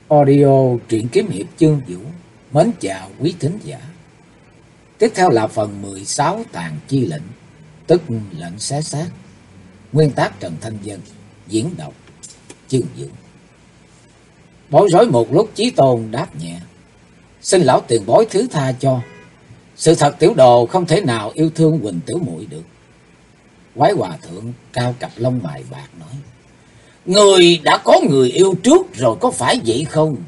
Audio truyện kiếm hiệp chương vũ. Mến chào quý thính giả. Tiếp theo là phần 16 tàn chi lệnh, tức lệnh xé xác. Nguyên tác Trần Thanh Vân, diễn đọc chương vũ. Bối rối một lúc, Chí Tôn đáp nhẹ: xin lão tiền bối thứ tha cho. Sự thật tiểu đồ không thể nào yêu thương Huỳnh tiểu muội được. Quái hòa thượng cao cặp lông mày bạc nói: người đã có người yêu trước rồi, có phải vậy không?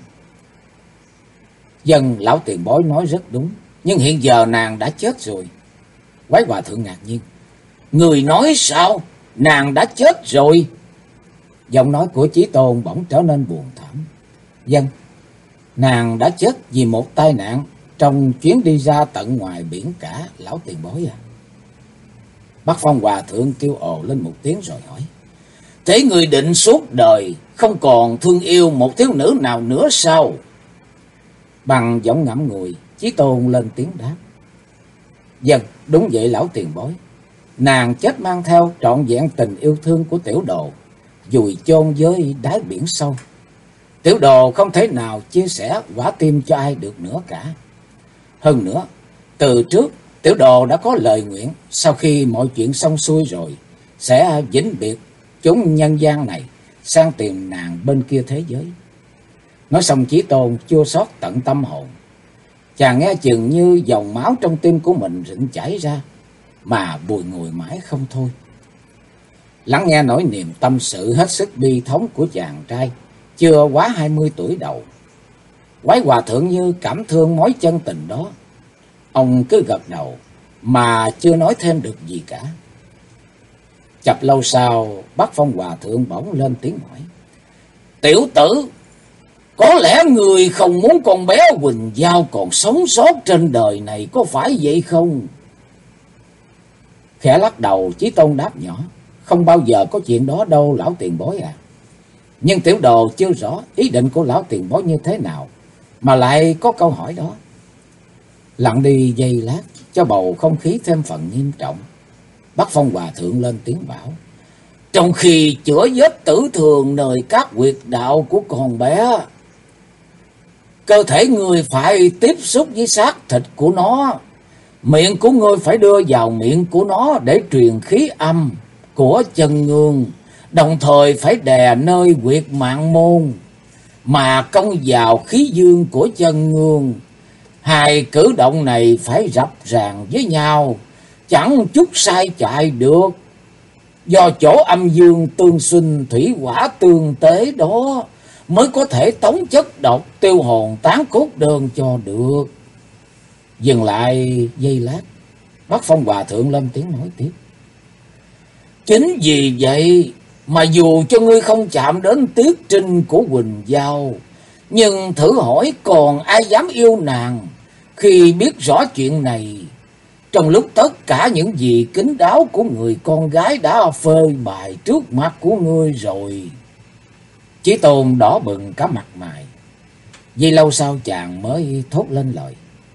Dân lão tiền bối nói rất đúng, nhưng hiện giờ nàng đã chết rồi. Quái hòa thượng ngạc nhiên: người nói sao? Nàng đã chết rồi? Giọng nói của Chí Tôn bỗng trở nên buồn thảm. Dân, nàng đã chết vì một tai nạn trong chuyến đi ra tận ngoài biển cả, lão tiền bối à. Bắc Phong hòa thượng kêu ồ lên một tiếng rồi hỏi: thế người định suốt đời không còn thương yêu một thiếu nữ nào nữa sao? Bằng giọng ngậm ngùi, Chí Tôn lên tiếng đáp: vâng, đúng vậy lão tiền bối. Nàng chết mang theo trọn vẹn tình yêu thương của tiểu đồ, vùi chôn với đáy biển sâu. Tiểu đồ không thể nào chia sẻ quả tim cho ai được nữa cả. Hơn nữa, từ trước tiểu đồ đã có lời nguyện, sau khi mọi chuyện xong xuôi rồi sẽ vĩnh biệt chúng nhân gian này, sang tìm nàng bên kia thế giới. Nói xong, Chí Tôn chua xót tận tâm hồn. Chàng nghe chừng như dòng máu trong tim của mình rịn chảy ra, mà bùi ngùi mãi không thôi. Lắng nghe nỗi niềm tâm sự hết sức bi thống của chàng trai chưa quá 20 tuổi đầu, Quái hòa thượng như cảm thương mối chân tình đó. Ông cứ gật đầu mà chưa nói thêm được gì cả. Chập lâu sau, Bắc Phong hòa thượng bỗng lên tiếng hỏi: tiểu tử, có lẽ người không muốn con bé Huỳnh Giao còn sống sót trên đời này, có phải vậy không? Khẽ lắc đầu, Chí Tôn đáp nhỏ: không bao giờ có chuyện đó đâu lão tiền bối à. Nhưng tiểu đồ chưa rõ ý định của lão tiền bối như thế nào mà lại có câu hỏi đó. Lặng đi giây lát, cho bầu không khí thêm phần nghiêm trọng, Bắc Phong hòa thượng lên tiếng bảo: trong khi chữa vết tử thường nơi các huyệt đạo của con bé, cơ thể người phải tiếp xúc với xác thịt của nó. Miệng của ngươi phải đưa vào miệng của nó để truyền khí âm của chân ngương, đồng thời phải đè nơi huyệt mạng môn mà công vào khí dương của chân ngương. Hai cử động này phải rập ràng với nhau, chẳng chút sai chạy được. Do chỗ âm dương tương sinh, thủy hỏa tương tế đó mới có thể tống chất độc tiêu hồn tán cốt đơn cho được. Dừng lại giây lát, Bắc Phong hòa thượng lên tiếng nói tiếp: chính vì vậy mà dù cho ngươi không chạm đến tiết trinh của Huỳnh Giao, nhưng thử hỏi còn ai dám yêu nàng khi biết rõ chuyện này, trong lúc tất cả những gì kín đáo của người con gái đã phơi bày trước mặt của ngươi rồi. Chí Tôn đỏ bừng cả mặt mày. Giây lâu sau chàng mới thốt lên lời: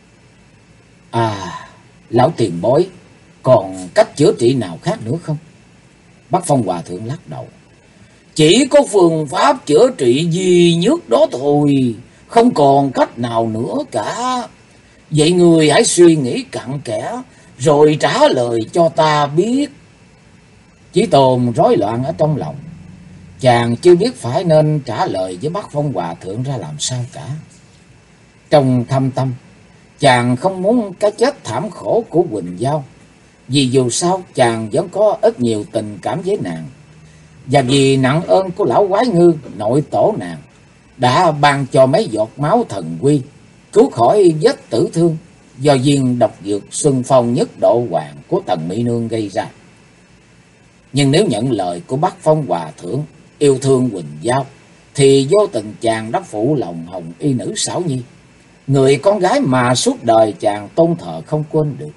à, lão tiền bối, còn cách chữa trị nào khác nữa không? Bắc Phong hòa thượng lắc đầu: chỉ có phương pháp chữa trị duy nhất đó thôi, không còn cách nào nữa cả. Vậy người hãy suy nghĩ cặn kẽ rồi trả lời cho ta biết. Chí Tôn rối loạn ở trong lòng. Chàng chưa biết phải nên trả lời với Bắc Phong hòa thượng ra làm sao cả. Trong thâm tâm, chàng không muốn cái chết thảm khổ của Huỳnh Giao, vì dù sao chàng vẫn có ít nhiều tình cảm với nàng, và vì nặng ơn của lão quái ngư nội tổ nàng đã ban cho mấy giọt máu thần quy, cứu khỏi vết tử thương do viên độc dược Xuân Phong Nhất Độ Hoàng của Tần Mỹ Nương gây ra. Nhưng nếu nhận lời của Bắc Phong hòa thượng yêu thương Huỳnh Giao, thì vô tình chàng đã phụ lòng hồng y nữ Xảo Nhi, người con gái mà suốt đời chàng tôn thờ không quên được.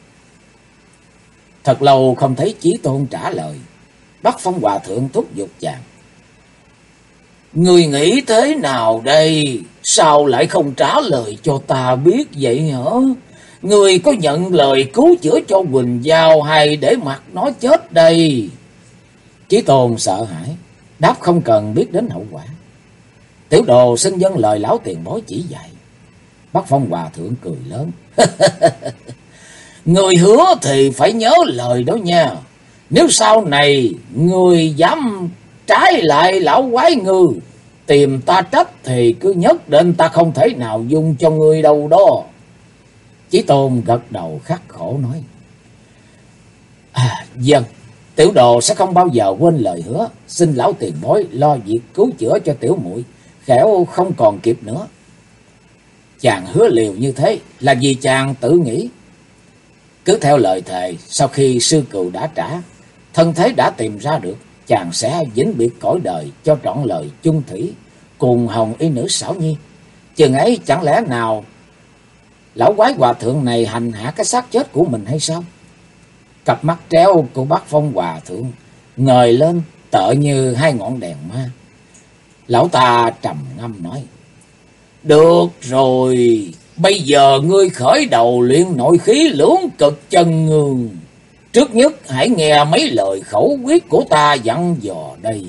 Thật lâu không thấy Chí Tôn trả lời, Bắc Phong hòa thượng thúc giục chàng: người nghĩ thế nào đây? Sao lại không trả lời cho ta biết vậy hả? Người có nhận lời cứu chữa cho Huỳnh Giao hay để mặc nó chết đây? Chí Tôn sợ hãi đáp không cần biết đến hậu quả. Tiểu đồ xin vâng lời lão tiền bối chỉ dạy. Bác Phong Hòa thượng cười lớn. Người hứa thì phải nhớ lời đó nha. Nếu sau này người dám trái lại lão quái ngư, tìm ta trách thì cứ nhất định ta không thể nào dung cho người đâu đó. Chí Tôn gật đầu khắc khổ nói. Vâng, tiểu đồ sẽ không bao giờ quên lời hứa. Xin lão tiền bối lo việc cứu chữa cho tiểu muội, kẻo không còn kịp nữa. Chàng hứa liều như thế là vì chàng tự nghĩ. Cứ theo lời thề, sau khi sư cừu đã trả, thân thế đã tìm ra được, chàng sẽ vĩnh biệt cõi đời cho trọn lời chung thủy cùng hồng y nữ Xảo Nhi. Chừng ấy chẳng lẽ nào lão quái hòa thượng này hành hạ cái xác chết của mình hay sao? Cặp mắt treo của bác Phong Hòa thượng ngời lên tựa như hai ngọn đèn ma. Lão ta trầm ngâm nói. Được rồi, bây giờ ngươi khởi đầu luyện nội khí lưỡng cực chân ngương. Trước nhất hãy nghe mấy lời khẩu quyết của ta dặn dò đây.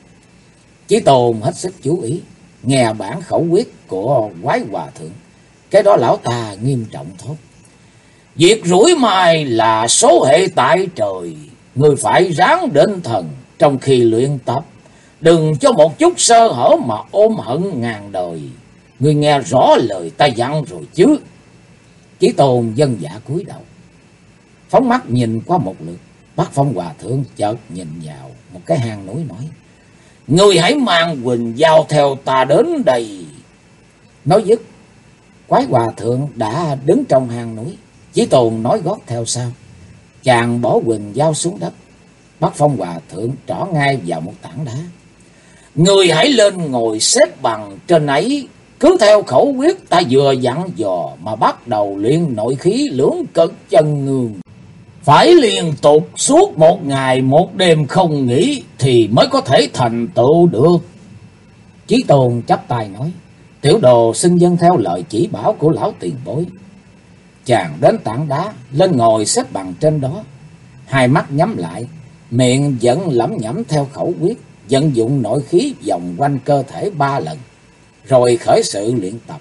Chí Tôn hết sức chú ý, nghe bản khẩu quyết của quái hòa thượng. Cái đó lão ta nghiêm trọng thốt. Việc rủi mai là số hệ tại trời. Ngươi phải ráng định thần trong khi luyện tập. Đừng cho một chút sơ hở mà ôm hận ngàn đời. Ngươi nghe rõ lời ta dặn rồi chứ? Chí Tôn vâng dạ cúi đầu, phóng mắt nhìn qua một lượt. Bác Phong Hòa thượng chợt nhìn vào một cái hang núi nói. Ngươi hãy mang Quỳnh Giao theo ta đến đây. Nói dứt, quái hòa thượng đã đứng trong hang núi. Chí Tôn nói gót theo sau. Chàng bỏ Quỳnh Giao xuống đất. Bác Phong Hòa thượng trỏ ngay vào một tảng đá. Ngươi hãy lên ngồi xếp bằng trên ấy, cứ theo khẩu quyết ta vừa dặn dò mà bắt đầu luyện nội khí lưỡng cực chân ngương. Phải liên tục suốt một ngày một đêm không nghỉ thì mới có thể thành tựu được. Chí Tôn chắp tay nói. Tiểu đồ xin vâng theo lời chỉ bảo của lão tiền bối. Chàng đến tảng đá, lên ngồi xếp bằng trên đó. Hai mắt nhắm lại, miệng vẫn lẩm nhẩm theo khẩu quyết, vận dụng nội khí vòng quanh cơ thể 3 lần, rồi khởi sự luyện tập.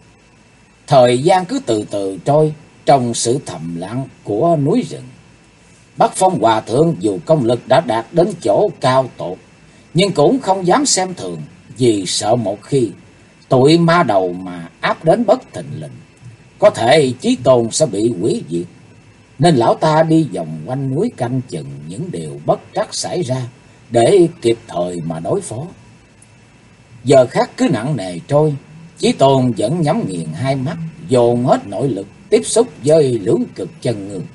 Thời gian cứ từ từ trôi trong sự thầm lặng của núi rừng. Bác Phong Hòa thượng dù công lực đã đạt đến chỗ cao tột, nhưng cũng không dám xem thường, vì sợ một khi tụi ma đầu mà áp đến bất thình lình, có thể Chí Tôn sẽ bị hủy diệt. Nên lão ta đi vòng quanh núi canh chừng những điều bất trắc xảy ra để kịp thời mà đối phó. Giờ khác cứ nặng nề trôi, Chí Tôn vẫn nhắm nghiền hai mắt, dồn hết nội lực tiếp xúc với lưỡng cực chân ngương.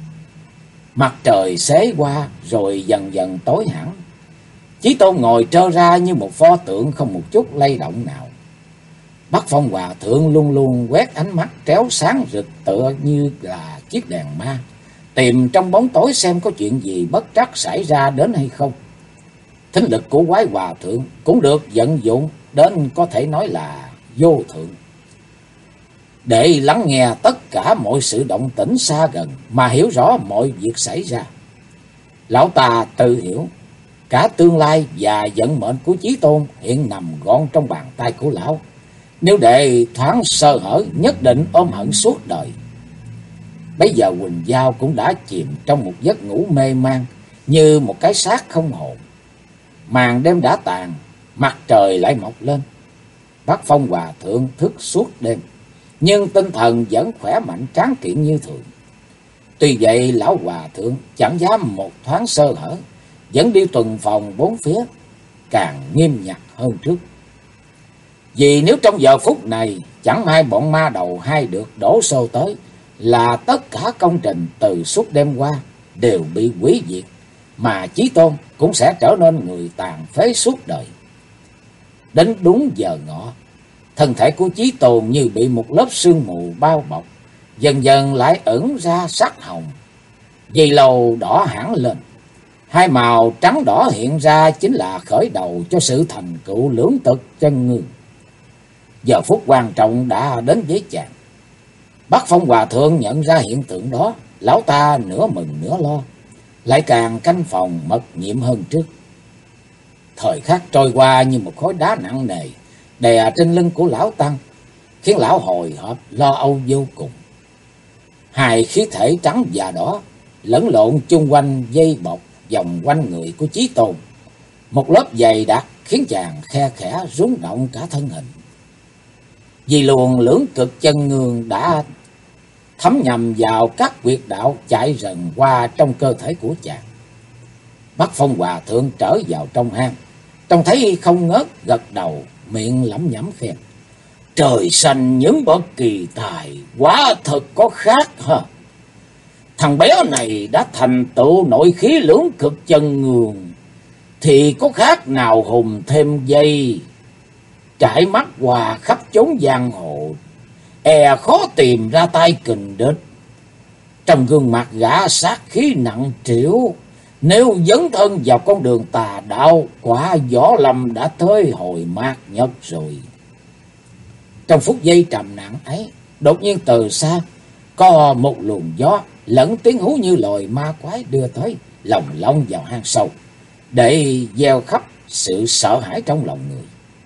Mặt trời xế qua rồi dần dần tối hẳn. Chí Tôn ngồi trơ ra như một pho tượng không một chút lay động nào. Bác Phong Hòa thượng luôn luôn quét ánh mắt tréo sáng rực tựa như là chiếc đèn ma, tìm trong bóng tối xem có chuyện gì bất trắc xảy ra đến hay không. Thính lực của quái hòa thượng cũng được vận dụng đến có thể nói là vô thượng, để lắng nghe tất cả mọi sự động tĩnh xa gần mà hiểu rõ mọi việc xảy ra. Lão ta tự hiểu cả tương lai và vận mệnh của Chí Tôn hiện nằm gọn trong bàn tay của lão. Nếu để thoáng sơ hở, nhất định ôm hận suốt đời. Bây giờ Quỳnh Giao cũng đã chìm trong một giấc ngủ mê man như một cái xác không hồn. Màn đêm đã tàn, mặt trời lại mọc lên. Bác Phong Hòa thượng thức suốt đêm, nhưng tinh thần vẫn khỏe mạnh tráng kiện như thường. Tuy vậy lão hòa thượng chẳng dám một thoáng sơ hở, vẫn đi tuần phòng bốn phía, càng nghiêm ngặt hơn trước. Vì nếu trong giờ phút này chẳng may bọn ma đầu hay được đổ xô tới, là tất cả công trình từ suốt đêm qua đều bị hủy diệt, mà Chí Tôn cũng sẽ trở nên người tàn phế suốt đời. Đến đúng giờ ngọ, thân thể của Chí Tôn như bị một lớp sương mù bao bọc, dần dần lại ẩn ra sắc hồng, dây lầu đỏ hẳn lên. Hai màu trắng đỏ hiện ra chính là khởi đầu cho sự thành tựu lưỡng cực chân ngương. Giờ phút quan trọng đã đến với chàng. Bác Phong Hòa thượng nhận ra hiện tượng đó, lão ta nửa mừng nửa lo, lại càng canh phòng mật nhiệm hơn trước. Thời khắc trôi qua như một khối đá nặng nề, đè trên lưng của lão tăng, khiến lão hồi hộp lo âu vô cùng. Hai khí thể trắng và đỏ lẫn lộn chung quanh dây bọc vòng quanh người của Chí Tôn, một lớp dày đặc khiến chàng khe khẽ rung động cả thân hình. Vì luồng lưỡng cực chân ngương đã thấm nhầm vào các huyệt đạo chạy rần qua trong cơ thể của chàng. Bắc Phong Hòa Thượng trở vào trong hang, trông thấy không ngớt gật đầu, miệng lẩm nhẩm khen: trời xanh những bậc kỳ tài, quả thật có khác ha. Thằng bé này đã thành tựu nội khí lưỡng cực chân ngương, thì có khác nào hùng thêm dây, trải mắt hòa khắp chốn giang hồ, e khó tìm ra tay kình địch. Trong gương mặt gã sát khí nặng trĩu, nếu dấn thân vào con đường tà đạo, quả võ lâm đã tới hồi mạt nhật rồi. Trong phút giây trầm lặng ấy, đột nhiên từ xa có một luồng gió lẫn tiếng hú như loài ma quái đưa tới, lồng lông vào hang sâu, để gieo khắp sự sợ hãi trong lòng người.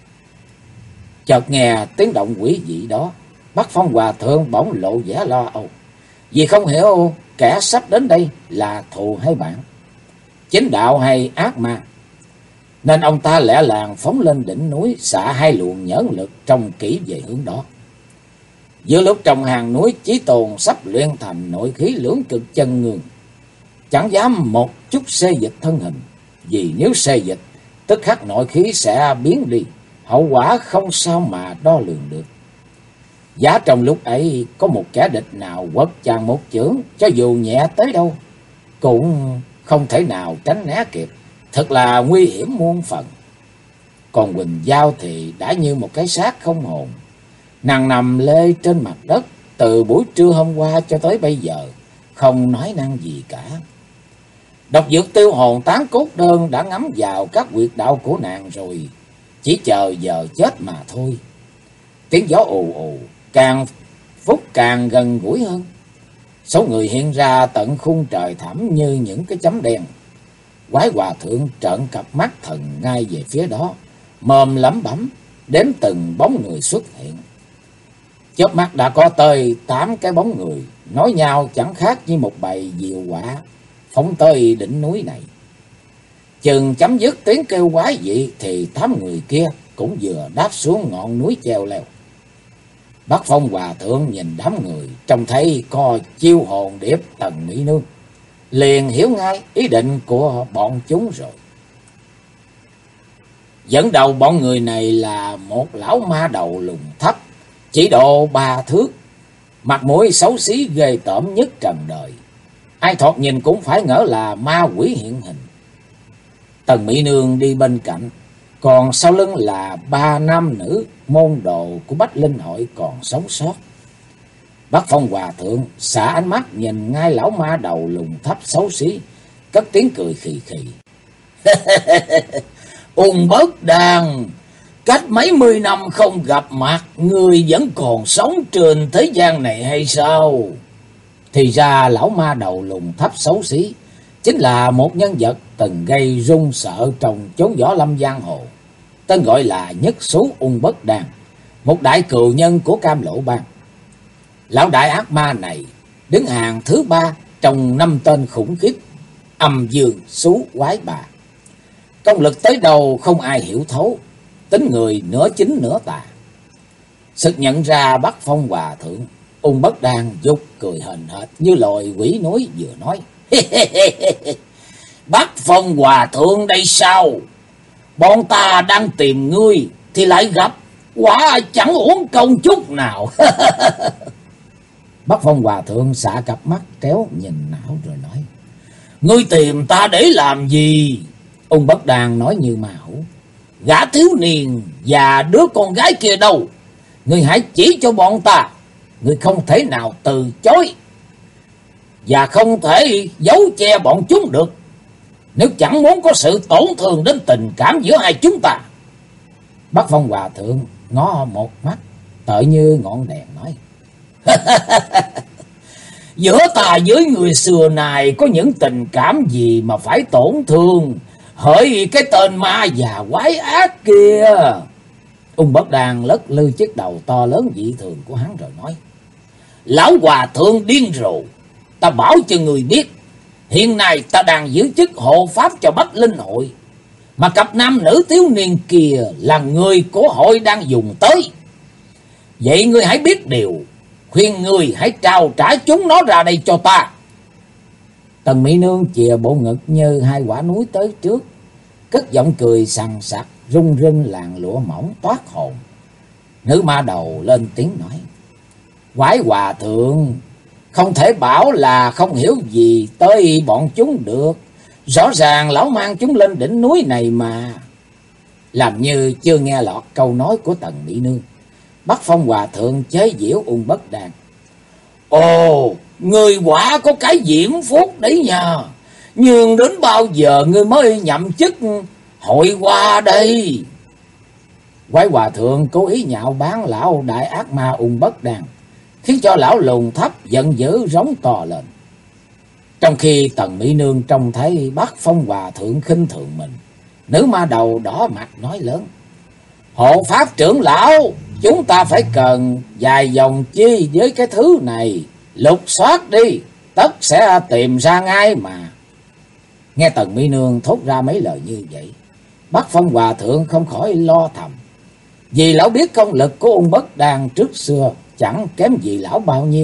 Chợt nghe tiếng động quỷ dị đó, Bắc Phong Hòa Thượng bỗng lộ vẻ lo âu, vì không hiểu kẻ sắp đến đây là thù hay bạn, chính đạo hay ác ma, nên ông ta lẹ làng phóng lên đỉnh núi, xạ hai luồng nhẫn lực trong kỹ về hướng đó. Giữa lúc trong hàng núi, Chí Tôn sắp luyện thành nội khí lưỡng cực chân ngương, chẳng dám một chút xê dịch thân hình, vì nếu xê dịch tức khắc nội khí sẽ biến đi, hậu quả không sao mà đo lường được. Giá trong lúc ấy có một kẻ địch nào quất chàng một chưởng, cho dù nhẹ tới đâu cũng không thể nào tránh né kịp, thật là nguy hiểm muôn phần. Còn Quỳnh Giao thì đã như một cái xác không hồn, nàng nằm lê trên mặt đất từ buổi trưa hôm qua cho tới bây giờ, không nói năng gì cả. Độc dược tiêu hồn tán cốt đơn đã ngấm vào các huyệt đạo của nàng rồi, chỉ chờ giờ chết mà thôi. Tiếng gió ù ù càng phút càng gần gũi hơn. Số người hiện ra tận khung trời thẳm như những cái chấm đen. Quái Hòa Thượng trợn cặp mắt thần ngay về phía đó, mồm lẩm bẩm đếm từng bóng người xuất hiện. Chớp mắt đã có tới 8 cái bóng người, nói nhau chẳng khác như một bầy diều quạ phóng tới đỉnh núi này. Chừng chấm dứt tiếng kêu quái dị thì 8 người kia cũng vừa đáp xuống ngọn núi treo leo. Bắc Phong Hòa Thượng nhìn đám người, trông thấy có Chiêu Hồn Điệp, Tần Mỹ Nương, liền hiểu ngay ý định của bọn chúng rồi. Dẫn đầu bọn người này là một lão ma đầu lùn thấp, chỉ độ 3 thước, mặt mũi xấu xí ghê tởm nhất trần đời, ai thoạt nhìn cũng phải ngỡ là ma quỷ hiện hình. Tần Mỹ Nương đi bên cạnh, còn sau lưng là 3 nam nữ môn đồ của Bách Linh Hội còn sống sót. Bắc Phong Hòa Thượng xả ánh mắt nhìn ngay lão ma đầu lùn thấp xấu xí, cất tiếng cười khì khì. Ung Bất Đàn, cách mấy mươi năm không gặp mặt, ngươi vẫn còn sống trên thế gian này hay sao? Thì ra lão ma đầu lùn thấp xấu xí chính là một nhân vật từng gây run sợ trong chốn võ lâm giang hồ, tên gọi là Nhất Xú Ung Bất Đàn, một đại cừu nhân của Cam Lộ Bang. Lão đại ác ma này đứng hàng thứ 3 trong 5 tên khủng khiếp Âm Dương Xú Quái Bà. Công lực tới đâu không ai hiểu thấu, tính người nửa chính nửa tà. Sực nhận ra Bắc Phong Hòa Thượng, Ung Bất Đàn dục cười hền hệt như loài quỷ núi, vừa nói: Bắc Phong Hòa Thượng đây sao? Bọn ta đang tìm ngươi thì lại gặp, quả chẳng uổng công chút nào. Bắc Phong Hòa Thượng xạ cặp mắt kéo nhìn não rồi nói: Ngươi tìm ta để làm gì? Ung Bất Đàn nói như ma hủ: Gã thiếu niên và đứa con gái kia đâu? Ngươi hãy chỉ cho bọn ta, ngươi không thể nào từ chối, và không thể giấu che bọn chúng được, nếu chẳng muốn có sự tổn thương đến tình cảm giữa hai chúng ta. Bắc Phong Hòa Thượng ngó một mắt tợ như ngọn đèn nói: Giữa ta với người xưa này có những tình cảm gì mà phải tổn thương, hỡi cái tên ma già quái ác kia. Ung Bất Đàn lất lư chiếc đầu to lớn dị thường của hắn rồi nói: Lão hòa thượng điên rồ, ta bảo cho người biết, hiện nay ta đang giữ chức hộ pháp cho Bách Linh hội, mà cặp nam nữ thiếu niên kia là người của hội đang dùng tới. Vậy ngươi hãy biết điều, khuyên ngươi hãy trao trả chúng nó ra đây cho ta. Tần Mỹ Nương chìa bộ ngực như hai quả núi tới trước, cất giọng cười sằng sặc, rung rinh làn lụa mỏng toát hồn. Nữ ma đầu lên tiếng nói: Quái hòa thượng, không thể bảo là không hiểu gì tới bọn chúng được. Rõ ràng lão mang chúng lên đỉnh núi này mà. Làm như chưa nghe lọt câu nói của Tần Mỹ Nương, Bắc Phong hòa thượng chế giễu Ung Bất Đàn: Ồ, người quả có cái diễm phúc đấy nha. Nhưng đến bao giờ ngươi mới nhậm chức hội qua đây? Quái hòa thượng cố ý nhạo báng lão đại ác ma Ung Bất Đàn, khiến cho lão lùn thấp giận dữ rống to lên. Trong khi Tần Mỹ Nương trông thấy Bắc Phong hòa thượng khinh thường mình, nữ ma đầu đỏ mặt nói lớn: Hộ pháp trưởng lão, chúng ta phải cần vài vòng chi với cái thứ này, lục soát đi, tất sẽ tìm ra ngay mà. Nghe Tần Mỹ Nương thốt ra mấy lời như vậy, Bắc Phong hòa thượng không khỏi lo thầm, vì lão biết công lực của Ung Bất Đàn trước xưa chẳng kém gì lão bao nhiêu.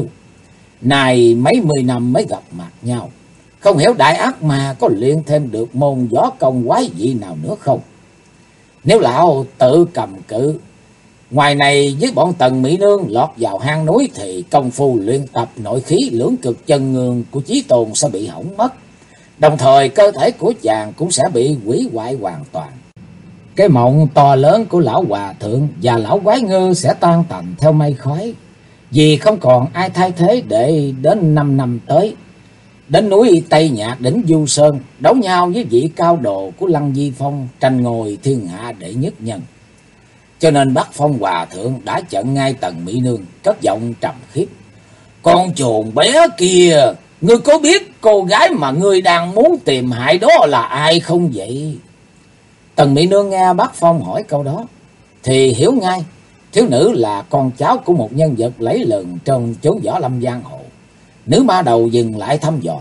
Này mấy mươi năm mới gặp mặt nhau, không hiểu đại ác ma có luyện thêm được môn võ công quái dị nào nữa không? Nếu lão tự cầm cự, ngoài này với bọn Tần Mỹ Nương lọt vào hang núi, thì công phu luyện tập nội khí lưỡng cực chân ngương của Chí Tôn sẽ bị hỏng mất. Đồng thời cơ thể của chàng cũng sẽ bị hủy hoại hoàn toàn. Cái mộng to lớn của lão hòa thượng và lão quái ngư sẽ tan tành theo mây khói, vì không còn ai thay thế để đến 5 năm tới đến núi Tây Nhạc đỉnh Du Sơn đấu nhau với vị cao đồ của Lăng Di Phong, tranh ngôi thiên hạ đệ nhất nhân. Cho nên Bắc Phong hòa thượng đã chặn ngay Tần Mỹ Nương, cất giọng trầm khiếp: Con chuồn bé kia, ngươi có biết cô gái mà ngươi đang muốn tìm hại đó là ai không vậy? Tần Mỹ Nương nghe Bắc Phong hỏi câu đó thì hiểu ngay, thiếu nữ là con cháu của một nhân vật lẫy lừng trong chốn võ lâm giang hồ. Nữ ma đầu dừng lại thăm dò: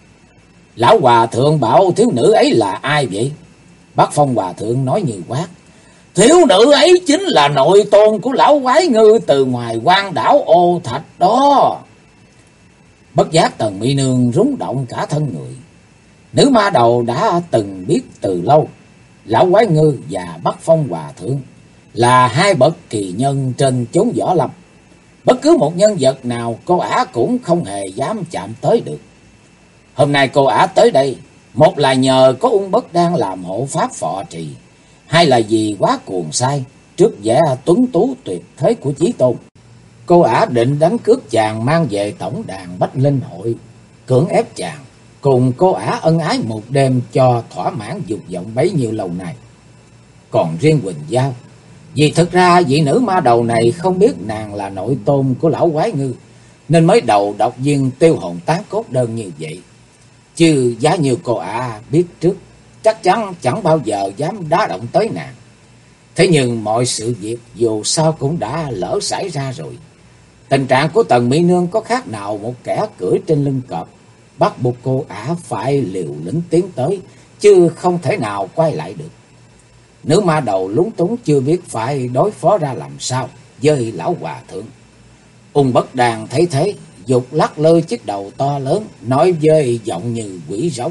Lão hòa thượng bảo thiếu nữ ấy là ai vậy? Bắc Phong hòa thượng nói như quát: Thiếu nữ ấy chính là nội tôn của lão quái ngư từ ngoài quan đảo Ô Thạch đó. Bất giác Tần Mỹ Nương rúng động cả thân người. Nữ ma đầu đã từng biết từ lâu lão quái ngư và Bắc Phong hòa thượng là hai bậc kỳ nhân trên chốn võ lâm. Bất cứ một nhân vật nào cô ả cũng không hề dám chạm tới được. Hôm nay cô ả tới đây, một là nhờ có Ung Bất Đan làm hộ pháp phò trì, hai là vì quá cuồng say trước vẻ tuấn tú tuyệt thế của Chí Tôn. Cô ả định đánh cướp chàng mang về tổng đàn Bách Linh hội, cưỡng ép chàng cùng cô ả ân ái một đêm cho thỏa mãn dục vọng bấy nhiêu lâu nay. Còn riêng Quỳnh Giao, vì thực ra vị nữ ma đầu này không biết nàng là nội tôn của lão quái ngư, nên mới đầu độc viên tiêu hồn tán cốt đơn như vậy. Chứ giá như cô ả biết trước, chắc chắn chẳng bao giờ dám đá động tới nàng. Thế nhưng mọi sự việc dù sao cũng đã lỡ xảy ra rồi. Tình trạng của Tần Mỹ Nương có khác nào một kẻ cưỡi trên lưng cọp, bắt buộc cô ả phải liều lĩnh tiến tới, chứ không thể nào quay lại được. Nữ ma đầu lúng túng chưa biết phải đối phó ra làm sao với lão hòa thượng. Ung Bất Đàn thấy thế, giục lắc lơ chiếc đầu to lớn, nói với giọng như quỷ rống: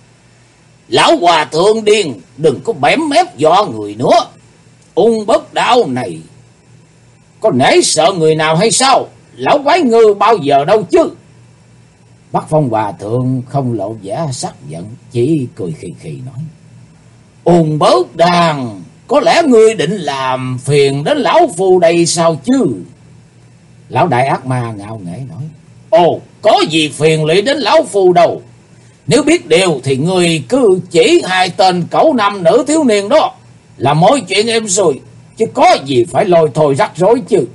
Lão hòa thượng điên, đừng có bém mép dọa người nữa. Ung Bất Đạo này có nể sợ người nào hay sao? Lão quái ngư bao giờ đâu chứ. Bắc Phong hòa thượng không lộ vẻ sắc giận, chỉ cười khì khì nói: Ung Bất Đàn, có lẽ ngươi định làm phiền đến lão phu đây sao chứ? Lão đại ác ma ngạo nghễ nói: Ồ, có gì phiền lụy đến lão phu đâu. Nếu biết điều thì ngươi cứ chỉ hai tên cẩu nam nữ thiếu niên đó là mọi chuyện êm xuôi, chứ có gì phải lôi thôi rắc rối chứ.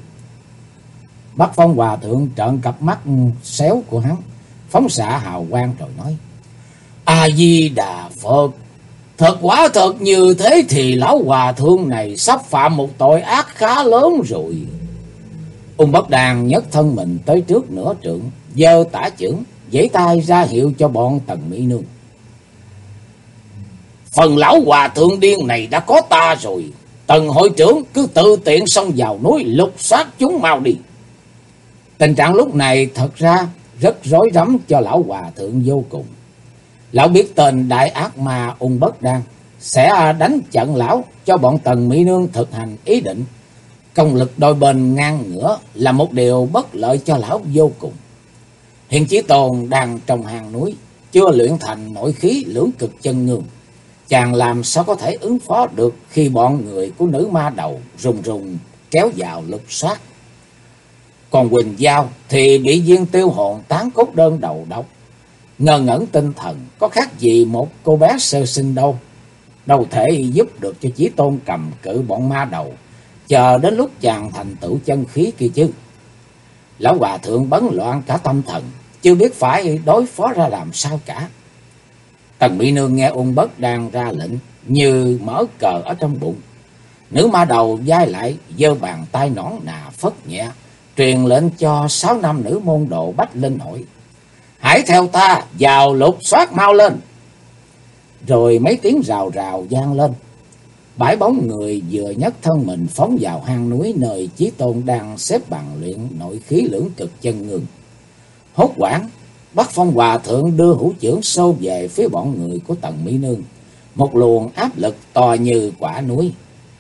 Bắc Phong hòa thượng trợn cặp mắt xéo của hắn, phóng xạ hào quang rồi nói: A Di Đà Phật, Quả thật như thế thì lão hòa thượng này sắp phạm một tội ác khá lớn rồi. Ung Bất Đàn nhấc thân mình tới trước nửa trượng, giơ tả chưởng, giãy tay ra hiệu cho bọn Tần Mỹ Nương. Phần lão hòa thượng điên này đã có ta rồi. Tần hội trưởng cứ tự tiện xông vào núi lục soát chúng mau đi. Tình trạng lúc này thật ra rất rối rắm cho lão hòa thượng vô cùng. Lão biết tên đại ác ma Ung Bất Đan sẽ đánh trận lão cho bọn Tần Mỹ Nương thực hành ý định. Công lực đôi bên ngang ngửa là một điều bất lợi cho lão vô cùng. Hiện Chí Tôn đang trong hang núi, chưa luyện thành nội khí lưỡng cực chân ngương. Chàng làm sao có thể ứng phó được khi bọn người của nữ ma đầu rùng rùng kéo vào lục soát. Còn Quỳnh Giao thì bị viên tiêu hồn tán cốt đơn đầu độc. Ngơ ngẩn tinh thần có khác gì một cô bé sơ sinh đâu. Đâu thể giúp được cho Chí Tôn cầm cự bọn ma đầu, chờ đến lúc chàng thành tựu chân khí kia chứ. Lão hòa thượng bấn loạn cả tâm thần, chưa biết phải đối phó ra làm sao cả. Tần Mỹ Nương nghe Ung Bất Đan ra lệnh như mở cờ ở trong bụng. Nữ ma đầu vai lại, giơ bàn tay nõn nà phất nhẹ, truyền lệnh cho 6 nam nữ môn đồ Bách Linh Hội. Hãy theo ta vào lục soát mau lên. Rồi mấy tiếng rào rào vang lên. 7 bóng người vừa nhấc thân mình phóng vào hang núi nơi Chí Tôn đang xếp bằng luyện nội khí lưỡng cực chân ngương. Hốt hoảng, Bắc Phong Hòa Thượng đưa hữu chưởng xô về phía bọn người của Tần Mỹ Nương. Một luồng áp lực to như quả núi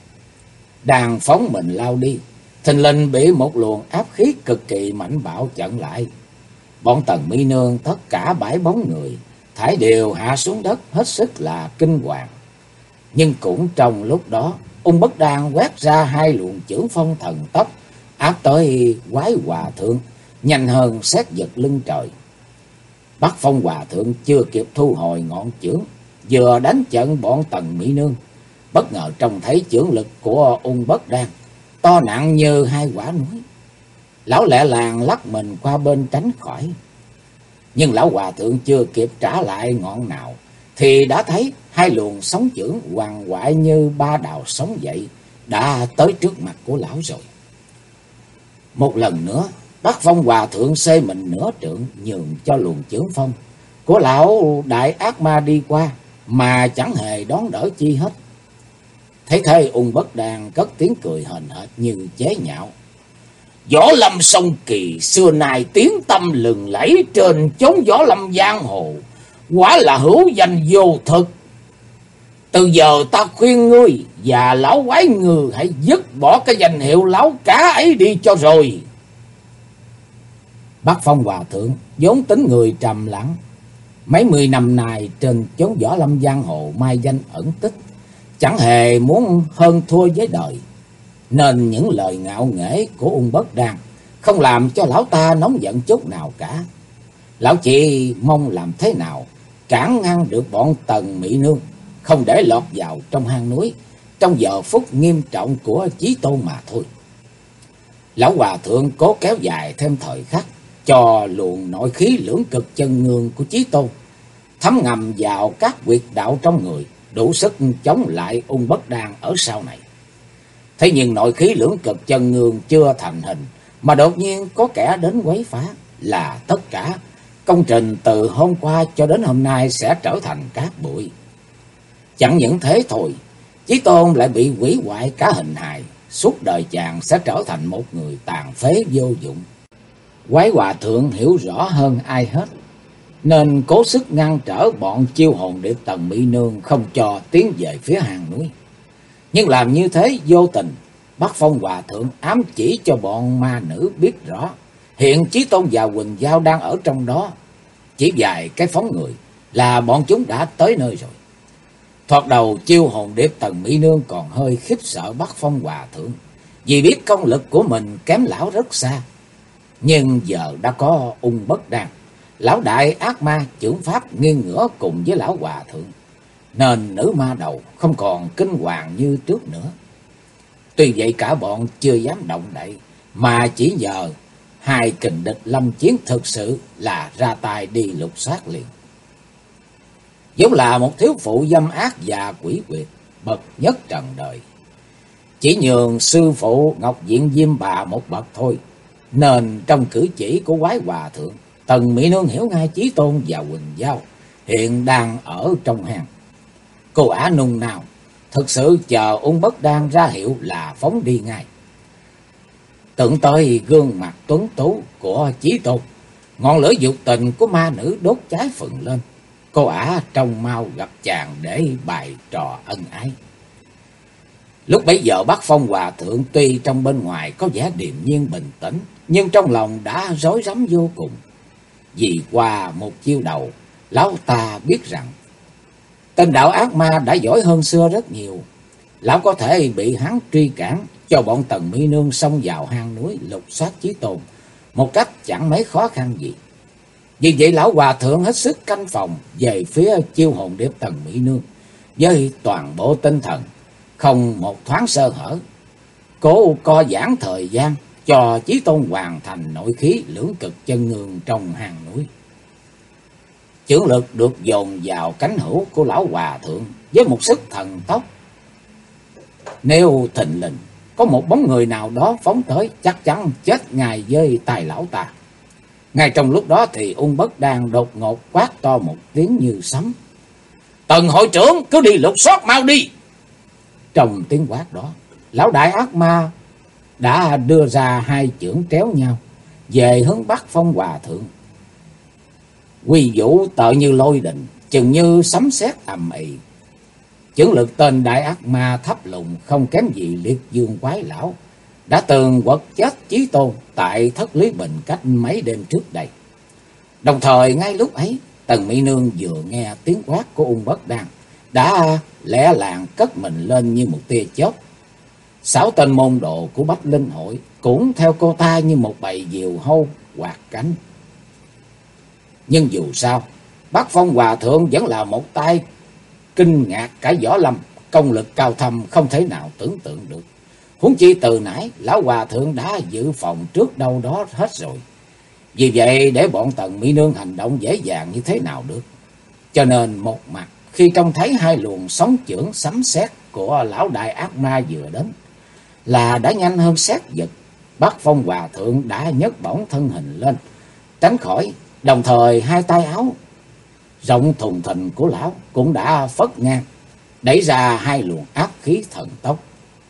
đang phóng mình lao đi, thình lình bị một luồng áp khí cực kỳ mạnh bạo chặn lại. Bọn Tần Mỹ Nương tất cả 7 bóng người thảy đều hạ xuống đất hết sức là kinh hoàng. Nhưng cũng trong lúc đó, Ung Bất Đan quét ra 2 luồng chưởng phong thần tốc áp tới Quái Hòa Thượng, nhanh hơn sét giật lưng trời. Bắc Phong Hòa Thượng chưa kịp thu hồi ngọn chưởng, vừa đánh trận bọn Tần Mỹ Nương, bất ngờ trông thấy chưởng lực của Ung Bất Đan to nặng như 2 quả núi. Lão lẹ làng lắc mình qua bên tránh khỏi. Nhưng lão hòa thượng chưa kịp trả lại ngọn nào thì đã thấy 2 luồng sóng chưởng hoàng hoại như 3 đào sóng dậy đã tới trước mặt của lão rồi. Một lần nữa, Bắc Phong Hòa Thượng xê mình nửa trượng nhường cho luồng chưởng phong của lão đại ác ma đi qua mà chẳng hề đón đỡ chi hết. Thấy thế, Ung Bất Đan cất tiếng cười hờn hệt như chế nhạo. Võ lâm sông Kỳ xưa nay tiếng tâm lừng lẫy trên chốn võ lâm giang hồ, quả là hữu danh vô thực. Từ giờ ta khuyên ngươi và lão quái ngư hãy dứt bỏ cái danh hiệu lão cá ấy đi cho rồi. Bắc Phong Hòa Thượng vốn tính người trầm lặng, mấy 10 năm nay trên chốn võ lâm giang hồ mai danh ẩn tích, chẳng hề muốn hơn thua với đời, nên những lời ngạo nghễ của Ung Bất Đan không làm cho lão ta nóng giận chút nào cả. Lão chỉ mong làm thế nào cản ngăn được bọn Tần Mỹ Nương không để lọt vào trong hang núi trong giờ phút nghiêm trọng của Chí Tôn mà thôi. Lão hòa thượng cố kéo dài thêm thời khắc cho luồng nội khí lưỡng cực chân ngương của Chí Tôn thấm ngầm vào các huyệt đạo trong người, đủ sức chống lại Ung Bất Đan ở sau này. Thế nhưng nội khí lưỡng cực chân ngương chưa thành hình mà đột nhiên có kẻ đến quấy phá, là tất cả công trình từ hôm qua cho đến hôm nay sẽ trở thành cát bụi. Chẳng những thế thôi, Chí Tôn lại bị hủy hoại cả hình hài, suốt đời chàng sẽ trở thành một người tàn phế vô dụng. Quái Hòa Thượng hiểu rõ hơn ai hết, nên cố sức ngăn trở bọn chiêu hồn điệp Tần Mỹ Nương không cho tiến về phía hang núi. Nhưng làm như thế vô tình, Bắc Phong Hòa Thượng ám chỉ cho bọn ma nữ biết rõ hiện Chí Tôn và Quỳnh Giao đang ở trong đó. Chỉ vài cái phóng người là bọn chúng đã tới nơi rồi. Thoạt đầu chiêu hồn điệp Tần Mỹ Nương còn hơi khiếp sợ Bắc Phong Hòa Thượng, vì biết công lực của mình kém lão rất xa. Nhưng giờ đã có Ung Bất Đan, lão đại ác ma chưởng pháp nghiêng ngửa cùng với lão hòa thượng, nên nữ ma đầu không còn kinh hoàng như trước nữa. Tuy vậy cả bọn chưa dám động đậy, mà chỉ nhờ 2 kình địch lâm chiến thực sự là ra tay đi lục soát liền. giống là một thiếu phụ dâm ác và quỷ quyệt bậc nhất trần đời. Chỉ nhường sư phụ Ngọc Diện Diêm Bà một bậc thôi, nên trong cử chỉ của quái hòa thượng, Tần Mỹ Nương hiểu ngay Chí Tôn và Quỳnh Giao hiện đang ở trong hang. Cô ả nung nao, thực sự chờ Ung Bất Đan ra hiệu là phóng đi ngay. Tưởng tới gương mặt tuấn tú của Chí Tôn, ngọn lửa dục tình của ma nữ đốt cháy phừng lên. Cô ả trông mau gặp chàng để bày trò ân ái. Lúc bấy giờ Bắc Phong Hòa Thượng tuy trong bên ngoài có vẻ điềm nhiên bình tĩnh, nhưng trong lòng đã rối rắm vô cùng. Vì qua một chiêu đầu, lão ta biết rằng tên đạo ác ma đã giỏi hơn xưa rất nhiều. Lão có thể bị hắn truy cản, cho bọn Tần Mỹ Nương xông vào hang núi lục soát Chí Tôn một cách chẳng mấy khó khăn gì. Vì vậy lão hòa thượng hết sức canh phòng về phía chiêu hồn điệp Tần Mỹ Nương với toàn bộ tinh thần, không một thoáng sơ hở, cố co giãn thời gian cho Chí Tôn hoàn thành nội khí lưỡng cực chân ngương trong hang núi. Chưởng lực được dồn vào cánh hữu của lão hòa thượng với một sức thần tốc. Nếu thình lình có một bóng người nào đó phóng tới, chắc chắn chết ngay với tay lão ta. Ngay trong lúc đó thì Ung Bất Đan đột ngột quát to một tiếng như sấm: "Tần hội trưởng, cứ đi lục soát mau đi!" Trong tiếng quát đó, lão đại ác ma đã đưa ra hai chưởng tréo nhau về hướng Bắc Phong Hòa Thượng. Quy vũ tợ như lôi đình, chừng như sấm sét ầm ĩ. Chưởng lực tên đại ác ma thấp lùng không kém gì Liệt Dương Quái Lão đã từng quật chết Chí Tôn tại Thất Lý Bình cách mấy đêm trước đây. Đồng thời ngay lúc ấy, Tần Mỹ Nương vừa nghe tiếng quát của Ung Bất Đan đã lẹ làng cất mình lên như một tia chớp. 6 tên môn đồ của Bách Linh Hội cũng theo cô ta như một bầy diều hâu quạt cánh. Nhưng dù sao, Bắc Phong Hòa Thượng vẫn là một tay kinh ngạc cả võ lâm, công lực cao thâm không thể nào tưởng tượng được. Huống chi từ nãy lão hòa thượng đã dự phòng trước đâu đó hết rồi. Vì vậy để bọn Tần Mỹ Nương hành động dễ dàng như thế nào được. Cho nên một mặt khi trông thấy hai luồng sóng chưởng sấm sét của lão đại ác ma vừa đến là đã nhanh hơn sét giật, Bắc Phong Hòa Thượng đã nhấc bổng thân hình lên tránh khỏi, đồng thời hai tay áo rộng thùng thình của lão cũng đã phất ngang, đẩy ra hai luồng áp khí thần tốc.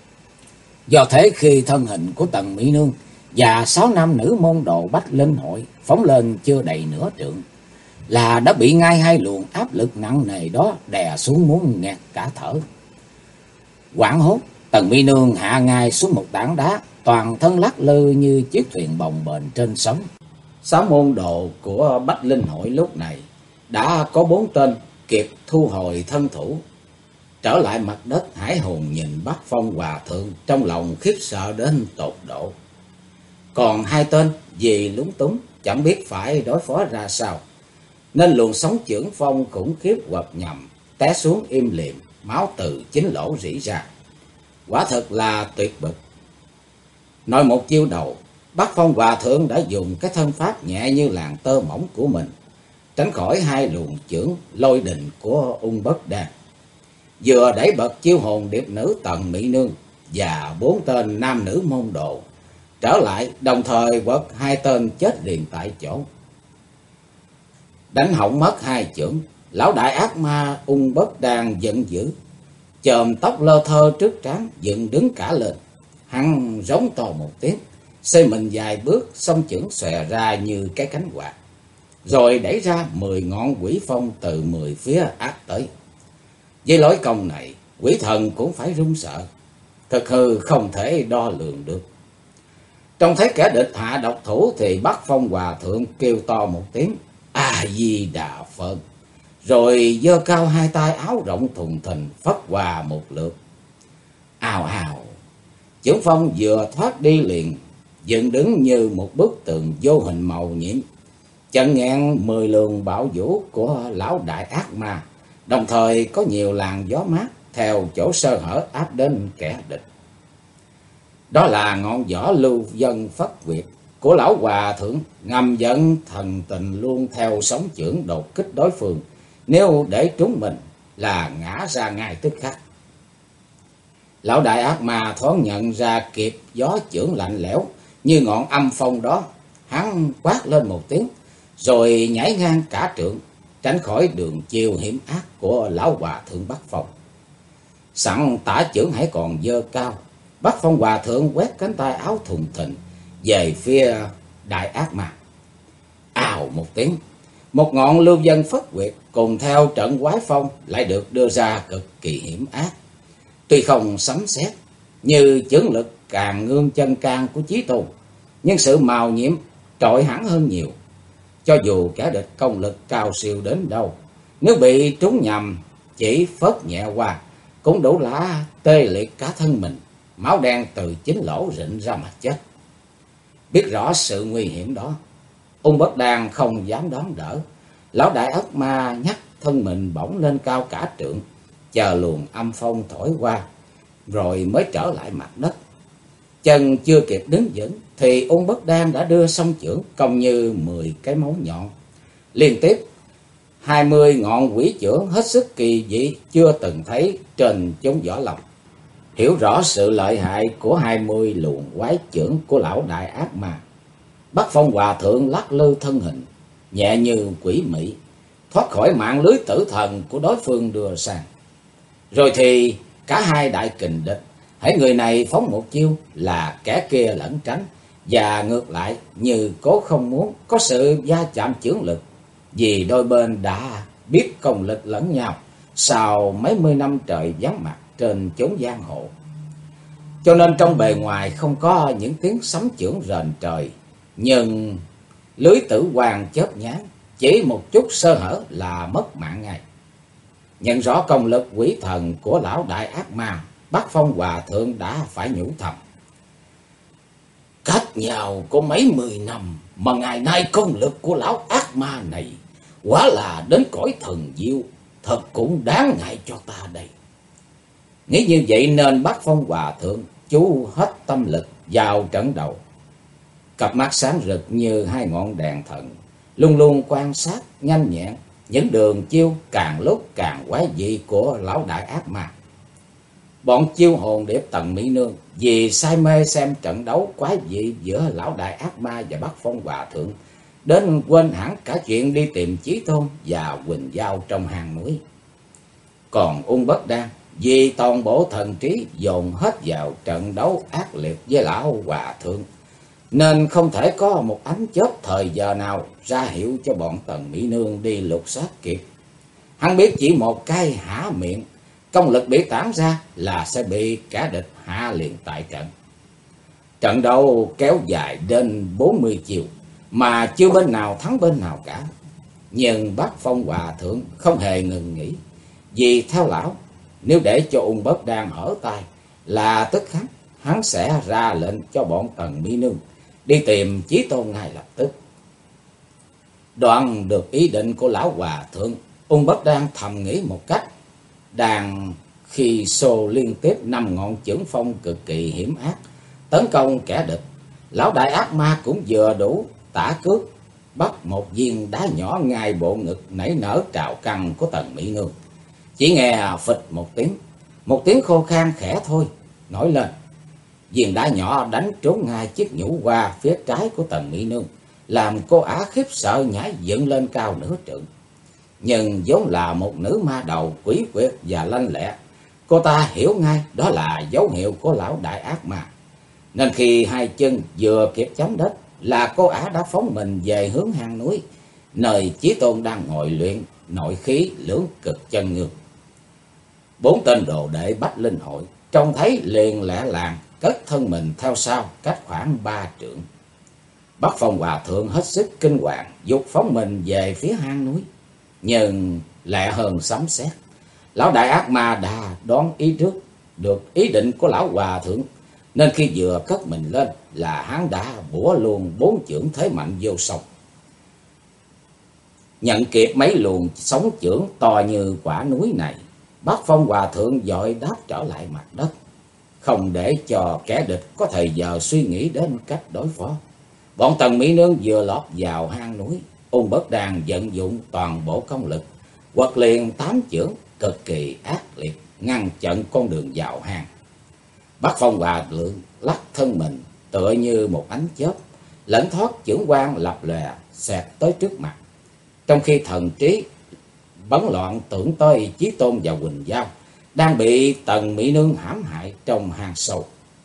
Do thế khi thân hình của Tần Mỹ Nương và 6 nam nữ môn đồ Bách Linh Hội phóng lên chưa đầy nửa trượng là đã bị ngay hai luồng áp lực nặng nề đó đè xuống muốn nghẹt cả thở. Hoảng hốt, Tần Mỹ Nương hạ ngay xuống một tảng đá, toàn thân lắc lư như chiếc thuyền bồng bềnh trên sóng. 6 môn đồ của Bách Linh Hội lúc này đã có 4 tên kịp thu hồi thân thủ, trở lại mặt đất hải hồn nhìn Bắc Phong Hòa Thượng trong lòng khiếp sợ đến tột độ. Còn 2 tên vì lúng túng chẳng biết phải đối phó ra sao, nên luồng sóng chưởng phong khủng khiếp quật nhầm, té xuống im lìm, máu từ chính lỗ rỉ ra. Quả thật là tuyệt bực. Nói một chiêu đầu, Bắc Phong Hòa Thượng đã dùng cái thân pháp nhẹ như làn tơ mỏng của mình tránh khỏi hai luồng chưởng lôi đình của Ung Bất Đan, vừa đẩy bật chiêu hồn điệp nữ Tần Mỹ Nương và 4 tên nam nữ môn đồ trở lại, đồng thời quật 2 tên chết liền tại chỗ. Đánh hỏng mất 2 chưởng, lão đại ác ma Ung Bất Đan giận dữ, chòm tóc lơ thơ trước trán dựng đứng cả lên. Hắn rống to một tiếng, xoay mình vài bước, song chưởng xòe ra như cái cánh quạt, rồi đẩy ra 10 ngọn quỷ phong từ 10 phía áp tới. Với lối công này, quỷ thần cũng phải run sợ, thực hư không thể đo lường được. Trông thấy kẻ địch hạ độc thủ thì Bắc Phong Hòa Thượng kêu to một tiếng A Di Đà Phật, rồi giơ cao hai tay áo rộng thùng thình phất hòa một lượt. Ào ào, chưởng phong vừa thoát đi liền, dựng đứng như một bức tường vô hình màu nhiệm, chặn ngang 10 luồng bạo vũ của lão đại ác ma, đồng thời có nhiều làn gió mát theo chỗ sơ hở áp đến kẻ địch. Đó là ngọn gió lưu dân phất quyệt của lão hòa thượng, ngầm giận thần tình luôn theo sóng chưởng đột kích đối phương nếu để trúng mình là ngã ra ngay tức khắc. Lão đại ác ma thoáng nhận ra kịp gió chưởng lạnh lẽo như ngọn âm phong đó, hắn quát lên một tiếng, rồi nhảy ngang cả trượng, tránh khỏi đường chiêu hiểm ác của lão hòa thượng Bắc Phong. Sẵn tả chưởng hãy còn giơ cao, Bắc Phong hòa thượng quét cánh tay áo thùng thình về phía đại ác ma. Ào một tiếng, một ngọn lưu vân phất quyệt cùng theo trận quái phong lại được đưa ra cực kỳ hiểm ác. Tuy không sấm sét như chưởng lực càng ngương chân can của Chí Tôn, nhưng sự màu nhiệm trội hẳn hơn nhiều. Cho dù kẻ địch công lực cao siêu đến đâu, nếu bị trúng nhầm chỉ phớt nhẹ qua cũng đủ lá tê liệt cả thân mình, máu đen từ chính lỗ rịn ra mà chết. Biết rõ sự nguy hiểm đó, Ung Bất Đan không dám đón đỡ. Lão đại ác ma nhắc thân mình bỗng lên cao cả trượng, chờ luồng âm phong thổi qua, rồi mới trở lại mặt đất. Chân chưa kịp đứng vững thì Ung Bất Đan đã đưa song chưởng công như 10 cái móng nhọn, liên tiếp 20 ngọn quỷ chưởng hết sức kỳ dị chưa từng thấy trên chốn võ lâm. Hiểu rõ sự lợi hại của 20 luồng quái chưởng của lão đại ác ma, Bắc Phong hòa thượng lắc lư thân hình, nhẹ như quỷ mị, thoát khỏi mạng lưới tử thần của đối phương đưa sang. Rồi thì cả hai đại kình địch, hễ người này phóng một chiêu là kẻ kia lẩn tránh, và ngược lại như cố không muốn có sự va chạm chưởng lực, vì đôi bên đã biết công lực lẫn nhau sau mấy mươi năm trời vắng mặt trên chốn giang hồ. Cho nên trong bề ngoài không có những tiếng sấm chưởng rền trời, nhưng lưới tử quang chớp nhoáng, chỉ một chút sơ hở là mất mạng ngay. Nhận rõ công lực quỷ thần của lão đại ác ma, Bắc Phong hòa thượng đã phải nhủ thầm: cách nhau có mấy 10 năm mà ngày nay công lực của lão ác ma này quả là đến cõi thần diệu, thật cũng đáng ngại cho ta đây. Nghĩ như vậy nên Bắc Phong hòa thượng chú hết tâm lực vào trận đầu. Cặp mắt sáng rực như hai ngọn đèn thần, luôn luôn quan sát nhanh nhẹn những đường chiêu càng lúc càng quái dị của lão đại ác ma. Bọn chiêu hồn điệp Tần Mỹ Nương vì say mê xem trận đấu quái dị giữa lão đại ác ma và Bắc Phong hòa thượng, đến quên hẳn cả chuyện đi tìm Chí Tôn và Quỳnh Giao trong hang núi. Còn Ung Bất Đan vì toàn bộ thần trí dồn hết vào trận đấu ác liệt với lão hòa thượng, nên không thể có một ánh chớp thời giờ nào ra hiệu cho bọn Tần Mỹ Nương đi lục soát kịp. Hắn biết chỉ một cái há miệng, công lực bị tản ra là sẽ bị kẻ địch hạ liền tại trận. Trận đấu kéo dài đến 40 chiều mà chưa bên nào thắng bên nào cả. Nhưng Bắc Phong hòa thượng không hề ngừng nghỉ, vì theo lão, nếu để cho Ung Bất Đan hở tay là tức khắc hắn sẽ ra lệnh cho bọn Tần Mỹ Nương đi tìm Chí Tôn ngay lập tức. Đoạn được ý định của lão hòa thượng, Ung Bất Đan thầm nghĩ một cách. Đàn khi xô liên tiếp 5 ngọn chưởng phong cực kỳ hiểm ác tấn công kẻ địch, lão đại ác ma cũng vừa đủ tả cước bắt một viên đá nhỏ ngay bộ ngực nảy nở trào căng của Tần Mỹ Nương. Chỉ nghe phịch một tiếng khô khan khẽ thôi nổi lên. Viên đá nhỏ đánh trúng ngay chiếc nhũ qua phía trái của Tần Mỹ Nương, làm cô ả khiếp sợ nhảy dựng lên cao nửa trượng. Nhưng vốn là một nữ ma đầu quỷ quyệt và lanh lẹ, cô ta hiểu ngay đó là dấu hiệu của lão đại ác ma, nên khi hai chân vừa kịp chấm đất là cô ả đã phóng mình về hướng hang núi, nơi Chí Tôn đang ngồi luyện nội khí lưỡng cực chân ngược. 4 tên đồ đệ Bách Linh hội trông thấy liền lẹ làng cất thân mình theo sau cách khoảng 3 trượng. Bắc Phong hòa thượng hết sức kinh hoàng, dục phóng mình về phía hang núi, nhưng lẹ hơn sấm sét. Lão đại ác ma đã đoán ý trước được ý định của lão hòa thượng, nên khi vừa cất mình lên là hắn đã bủa luôn 4 chưởng thế mạnh vô song. Nhận kịp mấy luồng sóng chưởng to như quả núi này, Bắc Phong hòa thượng vội đáp trở lại mặt đất, không để cho kẻ địch có thời giờ suy nghĩ đến cách đối phó. Bọn Tần Mỹ Nương vừa lọt vào hang núi, Ung Bất Đan vận dụng toàn bộ công lực, quật liền 8 chưởng cực kỳ ác liệt, ngăn chặn con đường vào hang. Bắc Phong Hòa Thượng lắc thân mình tựa như một ánh chớp, lẫn thoát chưởng quang lập lòe xẹt tới trước mặt. Trong khi thần trí bấn loạn tưởng tới Chí Tôn và Quỳnh Giao đang bị Tần Mỹ Nương hãm hại trong hang sâu.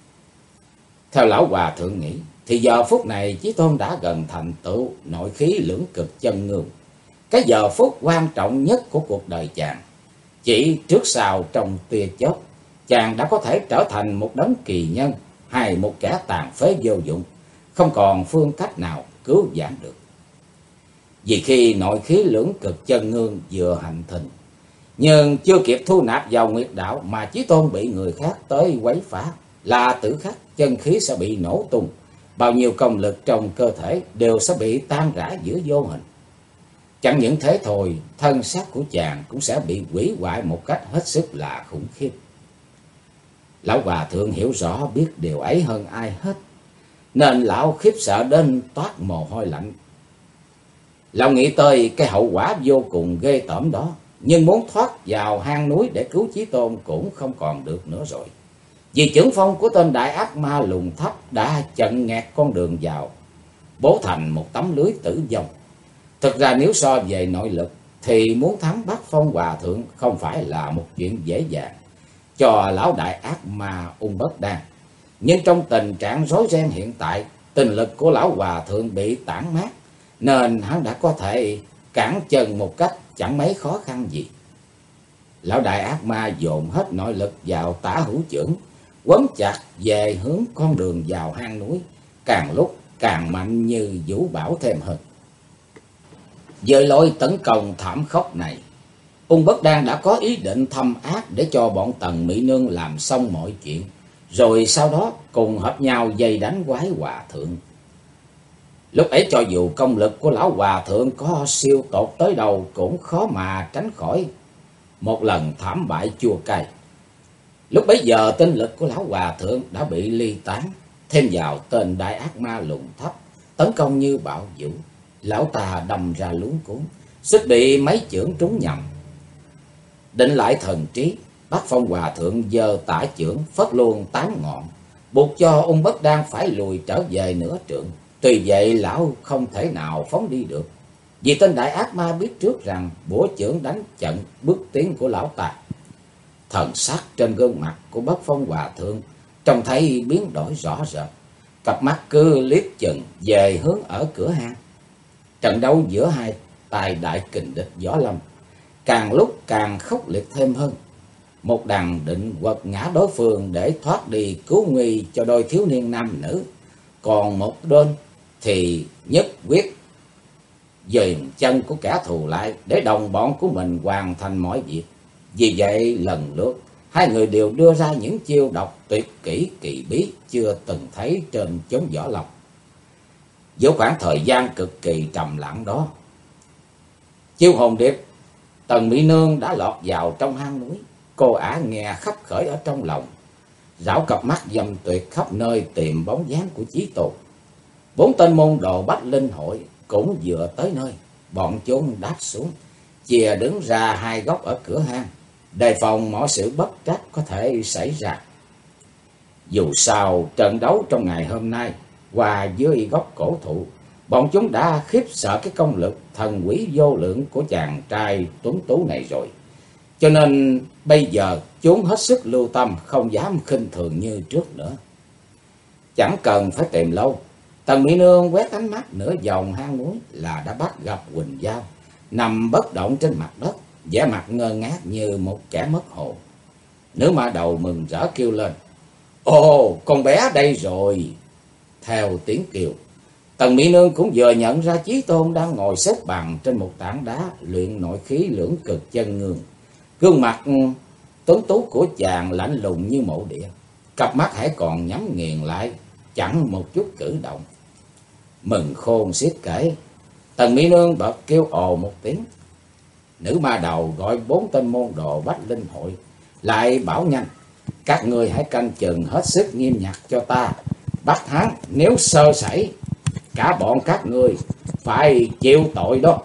Theo lão Hòa Thượng nghĩ, thì giờ phút này Chí Tôn đã gần thành tựu nội khí lưỡng cực chân ngương, cái giờ phút quan trọng nhất của cuộc đời chàng. Chỉ trước sau trong tia chớp, chàng đã có thể trở thành một đấng kỳ nhân hay một kẻ tàn phế vô dụng, không còn phương cách nào cứu vãn được. Vì khi nội khí lưỡng cực chân ngương vừa hành thịnh, nhưng chưa kịp thu nạp vào nguyệt đạo mà Chí Tôn bị người khác tới quấy phá, là tử khắc chân khí sẽ bị nổ tung, bao nhiêu công lực trong cơ thể đều sẽ bị tan rã giữa vô hình. Chẳng những thế thôi, thân xác của chàng cũng sẽ bị hủy hoại một cách hết sức là khủng khiếp. Lão Hòa Thượng hiểu rõ biết điều ấy hơn ai hết, nên lão khiếp sợ đến toát mồ hôi lạnh. Lão nghĩ tới cái hậu quả vô cùng ghê tởm đó, nhưng muốn thoát vào hang núi để cứu Chí Tôn cũng không còn được nữa rồi. Vì chưởng phong của tên đại ác ma Lùng Thấp đã chặn nghẹt con đường vào, bố thành một tấm lưới tử vong. Thực ra nếu so về nội lực thì muốn thắng Bắc Phong Hòa Thượng không phải là một chuyện dễ dàng cho lão đại ác ma Ung Bất Đan. Nhưng trong tình trạng rối ren hiện tại, tinh lực của lão Hòa Thượng bị tản mát, nên hắn đã có thể cản chân một cách chẳng mấy khó khăn gì. Lão đại ác ma dồn hết nội lực vào tả hữu chưởng, quấn chặt về hướng con đường vào hang núi, càng lúc càng mạnh như vũ bão thêm hơn. Với lối tấn công thảm khốc này, Ung Bất Đan đã có ý định thâm ác để cho bọn Tần Mỹ Nương làm xong mọi chuyện, rồi sau đó cùng hợp nhau dây đánh quái Hòa Thượng. Lúc ấy cho dù công lực của lão Hòa Thượng có siêu tột tới đâu cũng khó mà tránh khỏi một lần thảm bại chua cay. Lúc bấy giờ tinh lực của lão Hòa Thượng đã bị ly tán, thêm vào tên đại ác ma Lùng Thấp tấn công như bạo vũ, lão ta đâm ra luống cuống, suýt bị mấy chưởng trúng nhầm. Định lại thần trí, Bắc Phong Hòa Thượng giơ tả chưởng phất luôn 8 ngọn, buộc cho Ung Bất Đan phải lùi trở về nửa trượng. Tuy vậy lão không thể nào phóng đi được, vì tên đại ác ma biết trước rằng búa chưởng đánh chặn bước tiến của lão ta. Thần sắc trên gương mặt của Bắc Phong Hòa Thượng trông thấy biến đổi rõ rệt, cặp mắt cứ liếc chừng về hướng ở cửa hang. Trận đấu giữa hai tài đại kình địch Võ Lâm càng lúc càng khốc liệt thêm hơn. Một đằng định quật ngã đối phương để thoát đi cứu nguy cho đôi thiếu niên nam nữ, còn một bên thì nhất quyết dìm chân của kẻ thù lại để đồng bọn của mình hoàn thành mọi việc. Vì vậy lần lượt hai người đều đưa ra những chiêu độc tuyệt kỹ kỳ bí chưa từng thấy trên chốn võ lâm. Giữa khoảng thời gian cực kỳ trầm lặng đó, chiêu hồn điệp Tần Mỹ Nương đã lọt vào trong hang núi. Cô ả nghe khắp khởi ở trong lòng, rảo cặp mắt dâm tuyệt khắp nơi tìm bóng dáng của Chí Tôn. 4 tên môn đồ Bách Linh hội cũng vừa tới nơi, bọn chúng đáp xuống, chìa đứng ra hai góc ở cửa hang, đề phòng mọi sự bất trắc có thể xảy ra. Dù sao trận đấu trong ngày hôm nay qua dưới gốc cổ thụ, bọn chúng đã khiếp sợ cái công lực thần quý vô lượng của chàng trai tuấn tú này rồi. Cho nên bây giờ chúng hết sức lưu tâm, không dám khinh thường như trước nữa. Chẳng cần phải tìm lâu, Tần Mỹ Nương quét ánh mắt nửa vòng hang núi là đã bắt gặp Quỳnh Giao nằm bất động trên mặt đất, vẻ mặt ngơ ngác như một kẻ mất hồn. Nữ ma đầu mừng rỡ kêu lên: "Ồ, con bé đây rồi!" Theo tiếng kêu, Tần Mỹ Nương cũng vừa nhận ra Chí Tôn đang ngồi xếp bằng trên một tảng đá luyện nội khí lưỡng cực chân ngương. Gương mặt tuấn tú của chàng lạnh lùng như mộ địa, cặp mắt hãy còn nhắm nghiền lại, chẳng một chút cử động. Mừng khôn xiết kể, Tần Mỹ Nương bật kêu ồ một tiếng. Nữ ma đầu gọi 4 tên môn đồ Bách Linh hội lại bảo nhanh: "Các ngươi hãy canh chừng hết sức nghiêm ngặt cho ta, bắt hắn, nếu sơ sẩy cả bọn các ngươi phải chịu tội đó."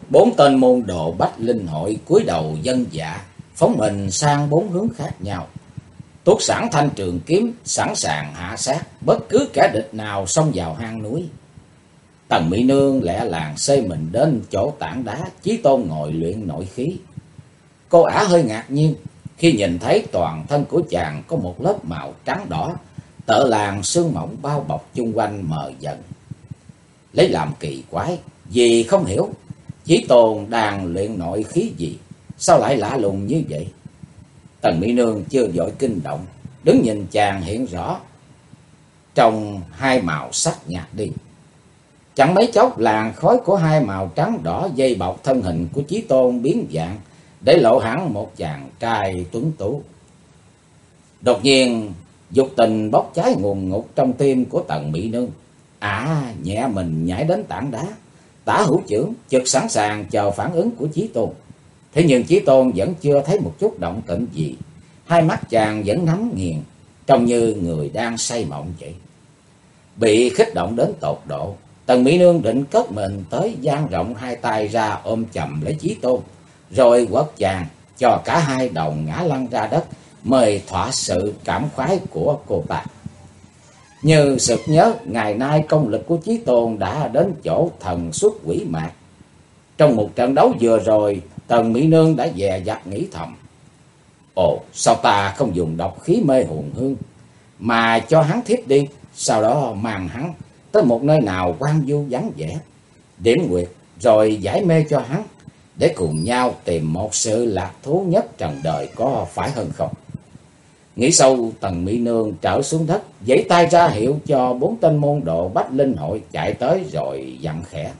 Bốn tên môn đồ Bách Linh Hội cúi đầu vâng dạ, phóng mình sang bốn hướng khác nhau. Tuốt sẵn thanh trường kiếm, sẵn sàng hạ sát bất cứ kẻ địch nào xông vào hang núi. Tần Mỹ Nương lẹ làng xơi mình đến chỗ tảng đá Chí Tôn ngồi luyện nội khí. Cô ả hơi ngạc nhiên khi nhìn thấy toàn thân của chàng có một lớp màu trắng đỏ, tợ làn sương mỏng bao bọc chung quanh mờ dần. Lấy làm kỳ quái, vì không hiểu Chí Tôn đang luyện nội khí gì, sao lại lạ lùng như vậy. Tần Mỹ Nương chưa vội kinh động, đứng nhìn chàng hiện rõ trong hai màu sắc nhạt đi. Chẳng mấy chốc làn khói của hai màu trắng đỏ dây bọc thân hình của Chí Tôn biến dạng, để lộ hẳn một chàng trai tuấn tú. Đột nhiên dục tình bốc cháy ngùn ngụt trong tim của Tần Mỹ Nương. Nhẹ mình nhảy đến tảng đá, tả hữu chưởng chực sẵn sàng chờ phản ứng của Chí Tôn. Thế nhưng Chí Tôn vẫn chưa thấy một chút động tĩnh gì, hai mắt chàng vẫn nhắm nghiền, trông như người đang say mộng vậy. Bị khích động đến tột độ, Tần Mỹ Nương định cất mình tới, dang rộng hai tay ra ôm chầm lấy Chí Tôn, rồi quất chàng cho cả hai đồng ngã lăn ra đất, mời thỏa sự cảm khoái của cô ta. Như sực nhớ ngày nay công lực của Chí Tôn đã đến chỗ thần xuất quỷ mạc. Trong một trận đấu vừa rồi, Tần Mỹ Nương đã dè dặt nghĩ thầm: ồ, sao ta không dùng độc khí mê hồn hương, mà cho hắn thiếp đi, sau đó mang hắn tới một nơi nào hoang vu vắng vẻ, điểm nguyệt rồi giải mê cho hắn, để cùng nhau tìm một sự lạc thú nhất trần đời, có phải hơn không? Nghĩ sâu, Tần Mỹ Nương trở xuống đất, giãy tay ra hiệu cho bốn tên môn đồ Bách Linh Hội chạy tới, rồi dặn khẽ: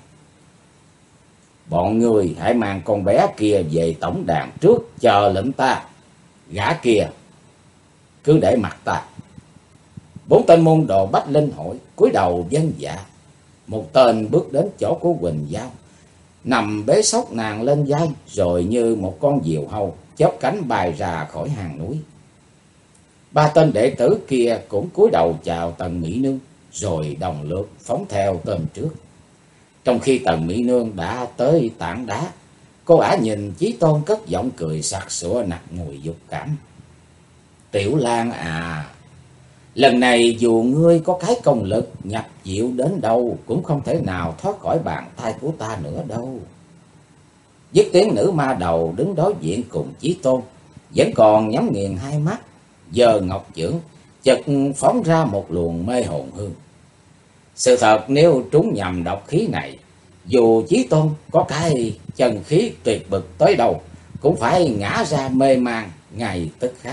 bọn người hãy mang con bé kia về tổng đàn trước, chờ lệnh ta. Gã kia cứ để mặt ta. Bốn tên môn đồ Bách Linh Hội cúi đầu vâng dạ. Một tên bước đến chỗ của Quỳnh Giao, nằm bế xốc nàng lên vai, rồi như một con diều hâu chớp cánh bay ra khỏi hang núi. Ba tên đệ tử kia cũng cúi đầu chào Tần Mỹ Nương, rồi đồng lượt phóng theo tên trước. Trong khi Tần Mỹ Nương đã tới tảng đá, cô ả nhìn Chí Tôn cất giọng cười sặc sụa nặc mùi dục cảm: Tiểu Lan à, lần này dù ngươi có cái công lực nhập diệu đến đâu, cũng không thể nào thoát khỏi bàn tay của ta nữa đâu. Dứt tiếng, nữ ma đầu đứng đối diện cùng Chí Tôn, vẫn còn nhắm nghiền hai mắt, giơ ngọc chưởng chợt phóng ra một luồng mê hồn hương. Sự thật, nếu trúng nhầm độc khí này, dù Chí Tôn có cái chân khí tuyệt bực tới đâu, cũng phải ngã ra mê man ngay tức khắc.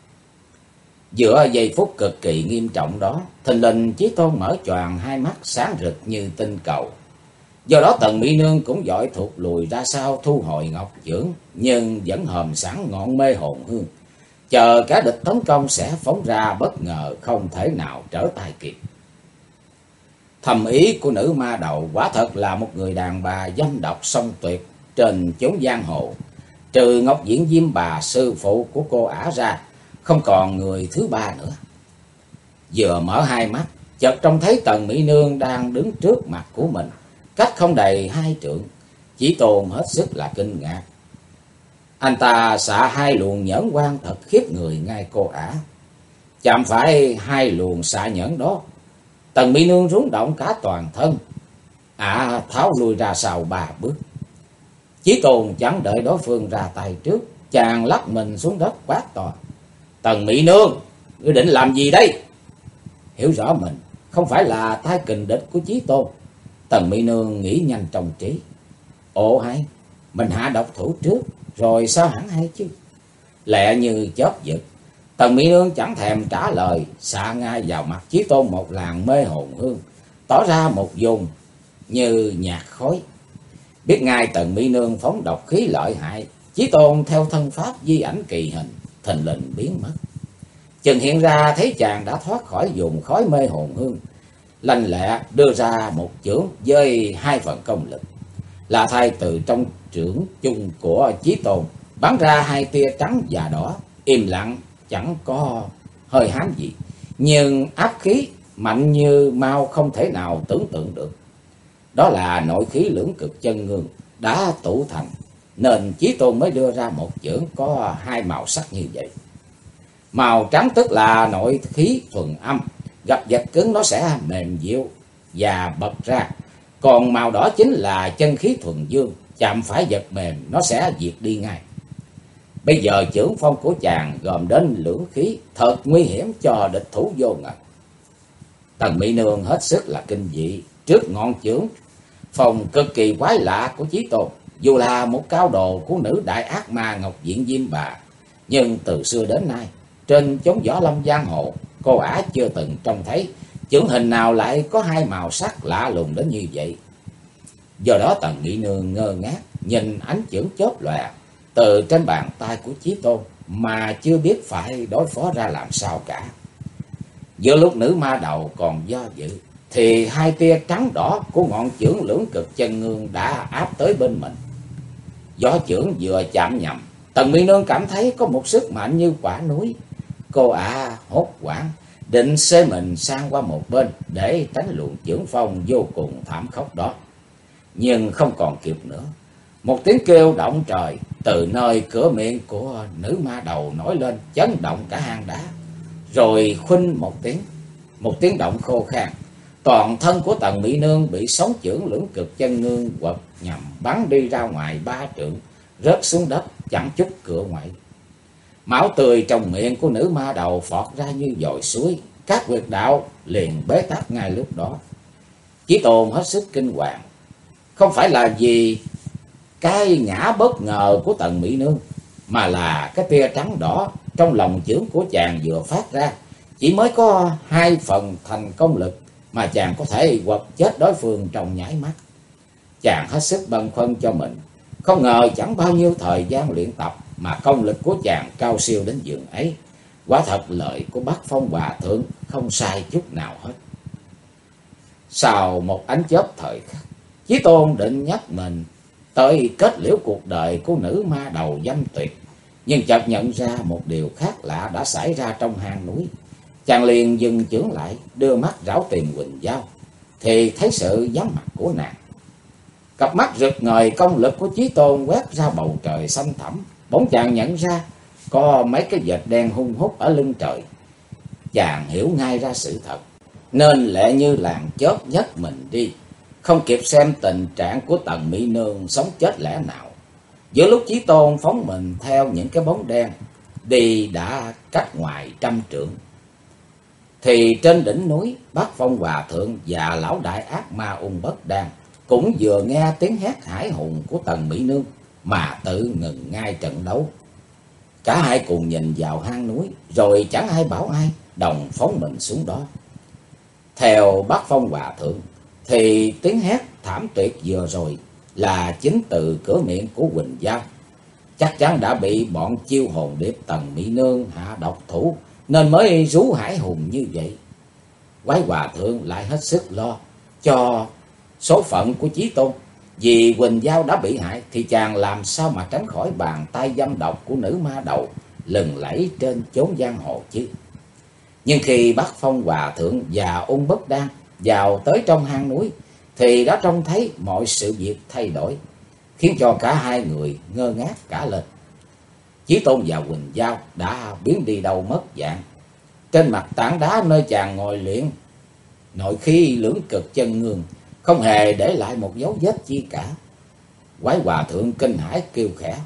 Giữa giây phút cực kỳ nghiêm trọng đó, thình lình Chí Tôn mở choàng hai mắt sáng rực như tinh cầu. Do đó Tần Mỹ Nương cũng vội thụt lùi ra sau, thu hồi ngọc chưởng, nhưng vẫn hòm sẵn ngọn mê hồn hương, chờ cả địch tấn công sẽ phóng ra bất ngờ, không thể nào trở tay kịp. Thầm ý của nữ ma đầu quả thật là một người đàn bà dâm độc song tuyệt trên chốn giang hồ. Trừ Ngọc Diễn Diêm bà sư phụ của cô ả ra, không còn người thứ ba nữa. Vừa mở hai mắt, chợt trông thấy Tần Mỹ Nương đang đứng trước mặt của mình, cách không đầy hai trượng. Chí Tôn hết sức là kinh ngạc. Anh ta xạ hai luồng nhẫn quang thật khiếp người ngay cô ả. Chạm phải hai luồng xạ nhẫn đó, Tần Mỹ Nương rúng động cả toàn thân, tháo lui ra sau 3 bước. Chí Tôn chẳng đợi đối phương ra tay trước, chàng lắc mình xuống đất quát to: Tần Mỹ Nương, ngươi định làm gì đây? Hiểu rõ mình không phải là tay kình địch của Chí Tôn, Tần Mỹ Nương nghĩ nhanh trong trí: ồ hay, mình hạ độc thủ trước, rồi sao hẳn hay chứ. Lẹ như chớp giật, Tần Mỹ Nương chẳng thèm trả lời, xạ ngay vào mặt Chí Tôn một làn mê hồn hương, tỏ ra một vùng như nhạt khói. Biết ngay Tần Mỹ Nương phóng độc khí lợi hại, Chí Tôn theo thân pháp di ảnh kỳ hình, thình lình biến mất. Chừng hiện ra thấy chàng đã thoát khỏi vùng khói mê hồn hương, lanh lẹ đưa ra một chưởng với 2 phần công lực, là thay từ trong chưởng chung của Chí Tôn bắn ra 2 tia trắng và đỏ, im lặng chẳng có hơi hám gì, nhưng áp khí mạnh như mau không thể nào tưởng tượng được. Đó là nội khí lưỡng cực chân ngương, đã tụ thành, nên Chí Tôn mới đưa ra một chưởng có hai màu sắc như vậy. Màu trắng tức là nội khí thuần âm, gặp vật cứng nó sẽ mềm dịu và bật ra. Còn màu đỏ chính là chân khí thuần dương, chạm phải vật mềm nó sẽ diệt đi ngay. Bây giờ chưởng phong của chàng gồm đến lưỡng khí, thật nguy hiểm cho địch thủ vô ngờ. Tần Mỹ Nương hết sức là kinh dị trước ngọn chưởng phong cực kỳ quái lạ của Chí Tôn. Dù là một cao đồ của nữ đại ác ma Ngọc Diện Diêm Bà, nhưng từ xưa đến nay trên chốn võ lâm giang hồ, cô ả chưa từng trông thấy chưởng hình nào lại có hai màu sắc lạ lùng đến như vậy. Do đó Tần Mỹ Nương ngơ ngác nhìn ánh chưởng chớp lòe từ trên bàn tay của Chí Tôn mà chưa biết phải đối phó ra làm sao cả. Giữa lúc nữ ma đầu còn do dự, thì hai tia trắng đỏ của ngọn chưởng lưỡng cực chân ngương đã áp tới bên mình. Gió chưởng vừa chạm nhầm, Tần Mỹ Nương cảm thấy có một sức mạnh như quả núi. Cô ả hốt hoảng, định xê mình sang qua một bên để tránh luồng chưởng phong vô cùng thảm khốc đó. Nhưng không còn kịp nữa. Một tiếng kêu động trời từ nơi cửa miệng của nữ ma đầu nổi lên, chấn động cả hang đá. Rồi khuynh một tiếng động khô khan. Toàn thân của Tần Mỹ Nương bị sóng chưởng lưỡng cực chân ngương quật nhằm bắn đi ra ngoài 3 trượng, rớt xuống đất chẳng chút cựa ngoại. Máu tươi trong miệng của nữ ma đầu phọt ra như dòng suối, các huyệt đạo liền bế tắc ngay lúc đó. Chí Tôn hết sức kinh hoàng, không phải là vì cái ngã bất ngờ của Tần Mỹ Nương, mà là cái tia trắng đỏ trong lòng chưởng của chàng vừa phát ra chỉ mới có 2 phần thành công lực mà chàng có thể quật chết đối phương trong nháy mắt. Chàng hết sức băn khoăn cho mình, không ngờ chẳng bao nhiêu thời gian luyện tập mà công lực của chàng cao siêu đến giường ấy. Quả thật lời của Bắc Phong Hòa Thượng không sai chút nào hết. Sau một ánh chớp thời khắc, Chí Tôn định nhắc mình tới kết liễu cuộc đời của nữ ma đầu dâm tuyệt, nhưng chợt nhận ra một điều khác lạ đã xảy ra trong hang núi. Chàng liền dừng chưởng lại, đưa mắt rảo tìm Quỳnh Giao, thì thấy sự vắng mặt của nàng. Cặp mắt rực ngời công lực của Chí Tôn quét ra bầu trời xanh thẳm, bỗng chàng nhận ra có mấy cái vệt đen hun hút ở lưng trời. Chàng hiểu ngay ra sự thật, nên lẹ như làn chớp nhấc mình đi, không kịp xem tình trạng của Tần Mỹ Nương sống chết lẽ nào. Giữa lúc Chí Tôn phóng mình theo những cái bóng đen đi đã cách ngoài 100 trượng, thì trên đỉnh núi Bắc Phong Hòa Thượng và lão đại ác ma Ung Bất Đan cũng vừa nghe tiếng hét hải hùng của Tần Mỹ Nương mà tự ngừng ngay trận đấu. Cả hai cùng nhìn vào hang núi, rồi chẳng ai bảo ai, đồng phóng mình xuống đó. Theo Bắc Phong Hòa Thượng thì tiếng hét thảm tuyệt vừa rồi là chính từ cửa miệng của Quỳnh Giao. Chắc chắn đã bị bọn chiêu hồn điệp Tần Mỹ Nương hạ độc thủ, nên mới rú hải hùng như vậy. Quái Hòa Thượng lại hết sức lo cho số phận của Chí Tôn. Vì Quỳnh Giao đã bị hại thì chàng làm sao mà tránh khỏi bàn tay dâm độc của nữ ma đầu lừng lẫy trên chốn giang hồ chứ. Nhưng khi Bắc Phong Hòa Thượng và Ung Bất Đan vào tới trong hang núi thì đã trông thấy mọi sự việc thay đổi, khiến cho cả hai người ngơ ngác cả lên. Chí Tôn và Quỳnh Giao đã biến đi đâu mất dạng. Trên mặt tảng đá nơi chàng ngồi luyện nội khí lưỡng cực chân ngương không hề để lại một dấu vết chi cả. Quái Hòa Thượng kinh hãi kêu khẽ: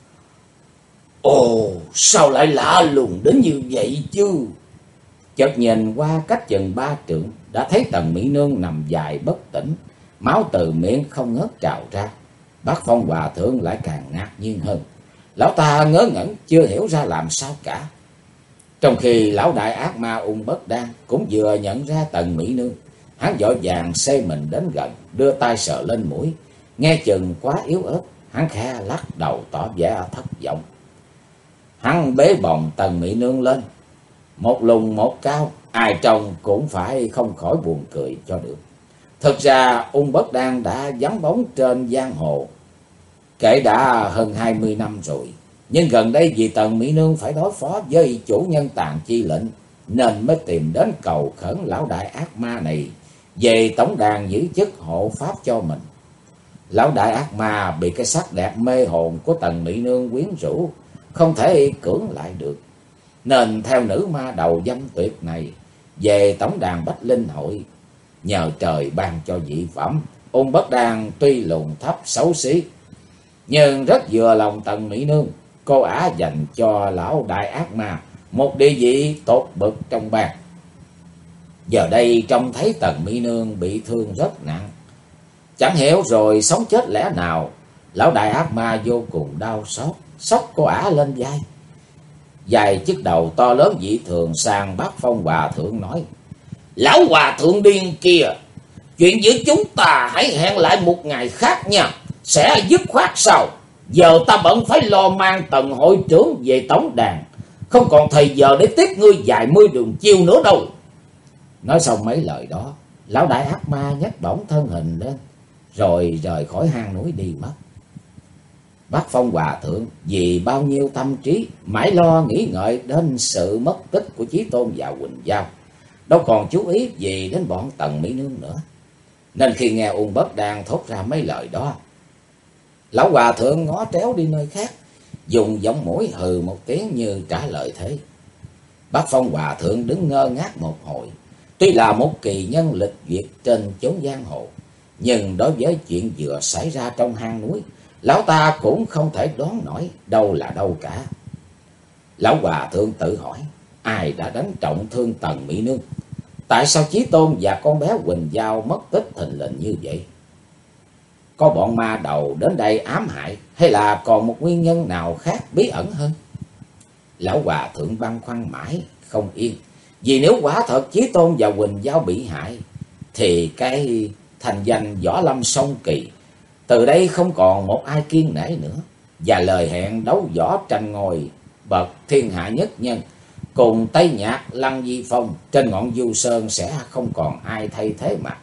"Ồ, sao lại lạ lùng đến như vậy chứ?" Chợt nhìn qua cách chừng 3 trượng, đã thấy Tần Mỹ Nương nằm dài bất tỉnh, máu từ miệng không ngớt trào ra. Bắc Phong Hòa Thượng lại càng ngạc nhiên hơn. Lão ta ngớ ngẩn chưa hiểu ra làm sao cả. Trong khi lão đại ác ma Ung Bất Đan cũng vừa nhận ra Tần Mỹ Nương, hắn vội vàng xê mình đến gần, đưa tay sờ lên mũi, nghe chừng quá yếu ớt, hắn khẽ lắc đầu tỏ vẻ thất vọng. Hắn bế bồng Tần Mỹ Nương lên, một lùn một cao, ai trông cũng phải không khỏi buồn cười cho được. Thực ra Ung Bất Đan đã vắng bóng trên giang hồ kể đã hơn 20 năm rồi, nhưng gần đây vì Tần Mỹ Nương phải đối phó với chủ nhân Tàn Chi Lệnh, nên mới tìm đến cầu khẩn lão đại ác ma này về tổng đàn giữ chức hộ pháp cho mình. Lão đại ác ma bị cái sắc đẹp mê hồn của Tần Mỹ Nương quyến rũ, không thể cưỡng lại được, nên theo nữ ma đầu dâm tuyệt này về tổng đàn Bách Linh hội. Nhờ trời ban cho dị phẩm, Ung Bất Đan tuy lùn thấp xấu xí, nhưng rất vừa lòng Tần Mỹ Nương. Cô ả dành cho lão đại ác ma một địa vị tốt bậc trong bang. Giờ đây trông thấy Tần Mỹ Nương bị thương rất nặng, chẳng hiểu rồi sống chết lẽ nào, lão đại ác ma vô cùng đau xót, xốc cô ả lên vai. Dài chiếc đầu to lớn dị thường sang Bác Phong Hòa Thượng nói: Lão Hòa Thượng điên kia, chuyện giữa chúng ta hãy hẹn lại một ngày khác nha, sẽ dứt khoát sau. Giờ ta bận phải lo mang Tần hội trưởng về tổng đàn, không còn thời giờ để tiếp ngươi vài mươi đường chiêu nữa đâu. Nói xong mấy lời đó, lão đại ác ma nhấc bổng thân hình lên, rồi rời khỏi hang núi đi mất. Bác Phong Hòa Thượng vì bao nhiêu tâm trí mãi lo nghĩ ngợi đến sự mất tích của Chí Tôn và Quỳnh Giao, đâu còn chú ý gì đến bọn Tần Mỹ Nương nữa. Nên khi nghe Ung Bất Đan thốt ra mấy lời đó, lão Hòa Thượng ngó tréo đi nơi khác, dùng giọng mũi hừ một tiếng như trả lời thế. Bác Phong Hòa Thượng đứng ngơ ngác một hồi. Tuy là một kỳ nhân lịch duyệt trên chốn giang hồ, nhưng đối với chuyện vừa xảy ra trong hang núi, lão ta cũng không thể đoán nổi đâu là đâu cả. Lão Hòa Thượng tự hỏi, ai đã đánh trọng thương Tần Mỹ Nương? Tại sao Chí Tôn và con bé Quỳnh Giao mất tích thình lình như vậy? Có bọn ma đầu đến đây ám hại, hay là còn một nguyên nhân nào khác bí ẩn hơn? Lão Hòa Thượng băn khoăn mãi không yên, vì nếu quả thật Chí Tôn và Quỳnh Giao bị hại, thì cái thành danh võ lâm song kỳ từ đây không còn một ai kiêng nể nữa, và lời hẹn đấu võ tranh ngôi bậc thiên hạ nhất nhân cùng Tây Nhạc Lăng Di Phong trên ngọn Du Sơn sẽ không còn ai thay thế mặt.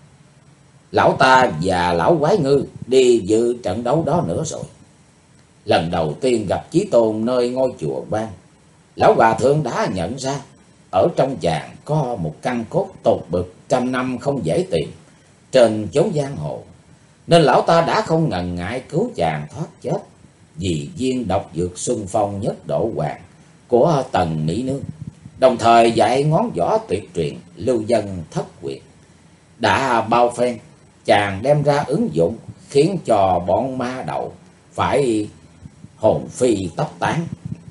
Lão ta và lão Quái Ngư đi dự trận đấu đó nữa rồi. Lần đầu tiên gặp Chí Tôn nơi ngôi chùa Quan, lão Hòa Thượng đã nhận ra ở trong chàng có một căn cốt tột bực trăm năm không dễ tìm trên chốn giang hồ, nên lão ta đã không ngần ngại cứu chàng thoát chết vì viên độc dược Xuân Phong Nhất Độ Hoàng của Tần Mỹ Nương, đồng thời dạy ngón võ tuyệt truyền lưu dân thất quyệt. Đã bao phen chàng đem ra ứng dụng, khiến cho bọn ma đầu phải hồn phi tóc tán.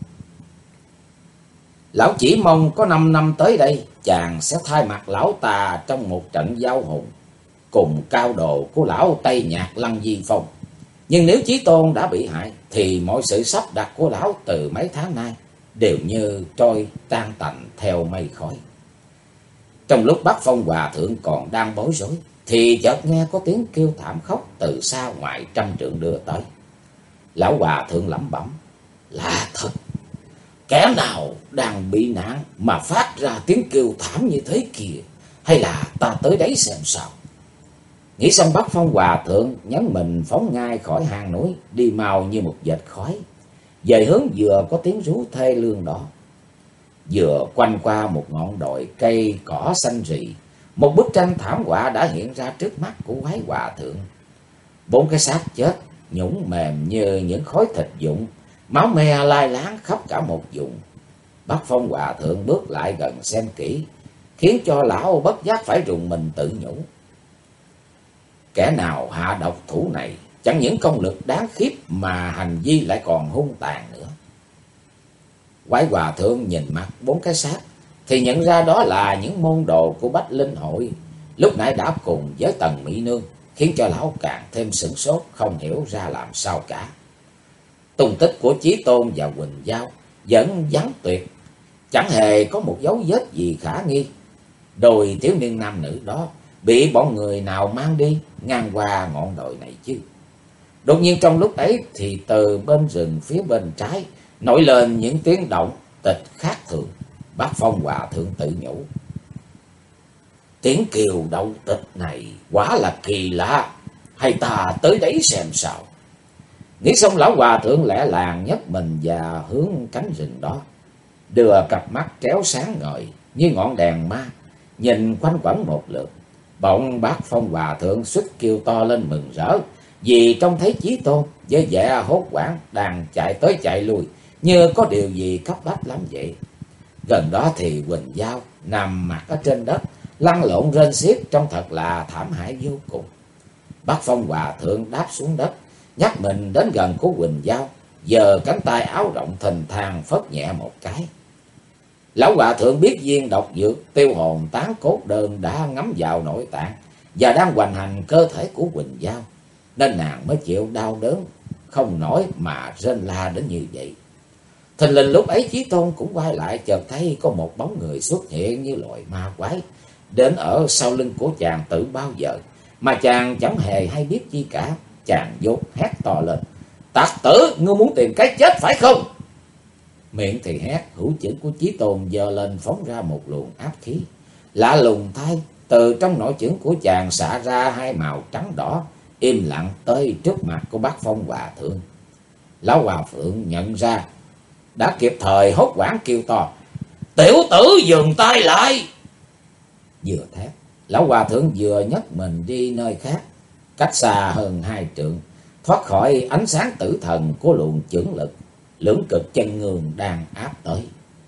Lão chỉ mong có 5 năm tới đây, chàng sẽ thay mặt lão ta trong một trận giao hùng cùng cao đồ của lão Tây Nhạc Lăng Di Phong. Nhưng nếu Chí Tôn đã bị hại, thì mọi sự sắp đặt của lão từ mấy tháng nay đều như trôi tan tành theo mây khói. Trong lúc Bác Phong Hòa Thượng còn đang bối rối, thì chợt nghe có tiếng kêu thảm khóc từ xa ngoài trăm trượng đưa tới. Lão Hòa Thượng lẩm bẩm, lạ thật, kẻ nào đang bị nạn mà phát ra tiếng kêu thảm như thế kìa, hay là ta tới đấy xem sao. Nghĩ xong, Bác Phong Hòa Thượng nhấn mình phóng ngay khỏi hang núi, đi mau như một vệt khói về hướng vừa có tiếng rú thê lương đó. Vừa quanh qua một ngọn đồi cây cỏ xanh rì, một bức tranh thảm họa đã hiện ra trước mắt của Quái Hòa Thượng. 4 cái xác chết nhũn mềm như những khối thịt vụn, máu me lai láng khắp cả một vùng. Bác Phong Hòa Thượng bước lại gần xem kỹ, khiến cho lão bất giác phải rùng mình tự nhủ. Kẻ nào hạ độc thủ này chẳng những công lực đáng khiếp mà hành vi lại còn hung tàn nữa. Quái Hòa Thượng nhìn mặt 4 cái xác thì nhận ra đó là những môn đồ của Bách Linh hội lúc nãy đã cùng với Tần Mỹ Nương, khiến cho lão càng thêm sửng sốt, không hiểu ra làm sao cả. Tung tích của Chí Tôn và Quỳnh Giao vẫn vắng tuyệt, chẳng hề có một dấu vết gì khả nghi. Đôi thiếu niên nam nữ đó bị bọn người nào mang đi ngang qua ngọn đồi này chứ? Đột nhiên trong lúc ấy thì từ bên rừng phía bên trái nổi lên những tiếng động tịch khác thường. Bác Phong Hòa Thượng tự nhủ, tiếng kêu động tịch này quả là kỳ lạ, hay ta tới đấy xem sao. Nghĩ xong, lão Hòa Thượng lẹ làng nhấc mình và hướng cánh rừng đó, đưa cặp mắt tréo sáng ngời như ngọn đèn ma nhìn quanh quẩn một lượt. Bỗng Bác Phong Hòa Thượng suýt kêu to lên mừng rỡ, vì trông thấy Chí Tôn với vẻ hốt hoảng đang chạy tới chạy lui, như có điều gì cấp bách lắm vậy. Gần đó thì Quỳnh Giao nằm mặt ở trên đất, lăn lộn rên xiết, trông thật là thảm hại vô cùng. Bác Phong Hòa Thượng đáp xuống đất, nhắc mình đến gần của Quỳnh Giao, giơ cánh tay áo rộng thình thang phất nhẹ một cái. Lão Hòa Thượng biết viên độc dược tiêu hồn tán cốt đơn đã ngấm vào nội tạng và đang hoành hành cơ thể của Quỳnh Giao, nên nàng mới chịu đau đớn không nổi mà rên la đến như vậy. Thình lình lúc ấy Chí Tôn cũng quay lại, chợt thấy có một bóng người xuất hiện như loại ma quái đến ở sau lưng của chàng từ bao giờ, mà chàng chẳng hề hay biết chi cả. Chàng vụt hét to lên: "Tặc tử, ngươi muốn tìm cái chết phải không?" Miệng thì hét, hữu chưởng của Chí Tôn giơ lên phóng ra một luồng áp khí. Lạ lùng thay, từ trong nội chưởng của chàng xả ra hai màu trắng đỏ, im lặng tới trước mặt của bác Phong Hòa Thượng. Lão Hòa Thượng nhận ra, đã kịp thời hốt hoảng kêu to: "Tiểu tử dừng tay lại!" Vừa thét, Lão Hòa Thượng vừa nhấc mình đi nơi khác, cách xa hơn 2 trượng, thoát khỏi ánh sáng tử thần của luồng chưởng lực lưỡng cực chân ngương đang áp tới.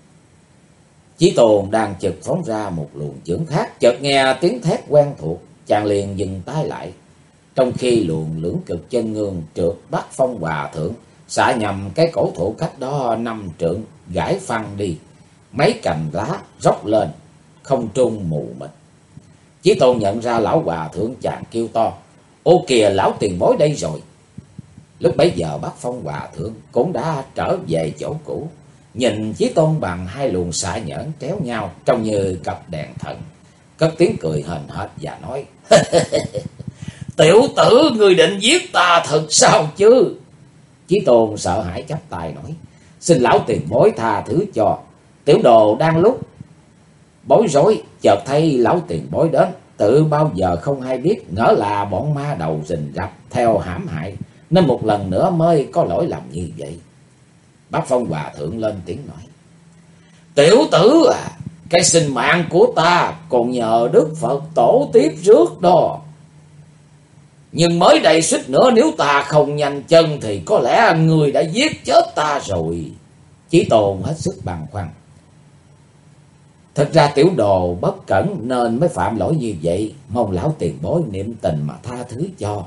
Chí Tôn đang chực phóng ra một luồng chưởng khác, chợt nghe tiếng thét quen thuộc, chàng liền dừng tay lại. Trong khi luồng lưỡng cực chân ngương trượt bắt Phong Hòa Thượng, xạ nhầm cái cổ thụ cách đó 5 trượng, gãy phăng đi, mấy cành lá róc lên, không trung mù mịt. Chí Tôn nhận ra Lão Hòa Thượng, chàng kêu to: "Ô kìa, lão tiền bối đây rồi!" Lúc bấy giờ bác Phong Hòa Thượng cũng đã trở về chỗ cũ, nhìn Chí Tôn bằng hai luồng xạ nhẫn tréo nhau, trông như cặp đèn thần, cất tiếng cười hờn hệt và nói: "Tiểu tử, ngươi định giết ta thật sao chứ?" Chí Tôn sợ hãi chắp tay nói: "Xin lão tiền bối tha thứ cho, tiểu đồ đang lúc bối rối, chợt thấy lão tiền bối đến, tự bao giờ không hay biết, ngỡ là bọn ma đầu rình rập theo hãm hại, nên một lần nữa mới có lỗi lầm như vậy." Bác Phong Hòa Thượng lên tiếng nói: "Tiểu tử à, cái sinh mạng của ta còn nhờ Đức Phật tổ tiếp rước đó. Nhưng mới đây suýt nữa nếu ta không nhanh chân thì có lẽ người đã giết chết ta rồi." Chí Tôn hết sức băn khoăn. Thật ra tiểu đồ bất cẩn nên mới phạm lỗi như vậy, mong lão tiền bối niệm tình mà tha thứ cho.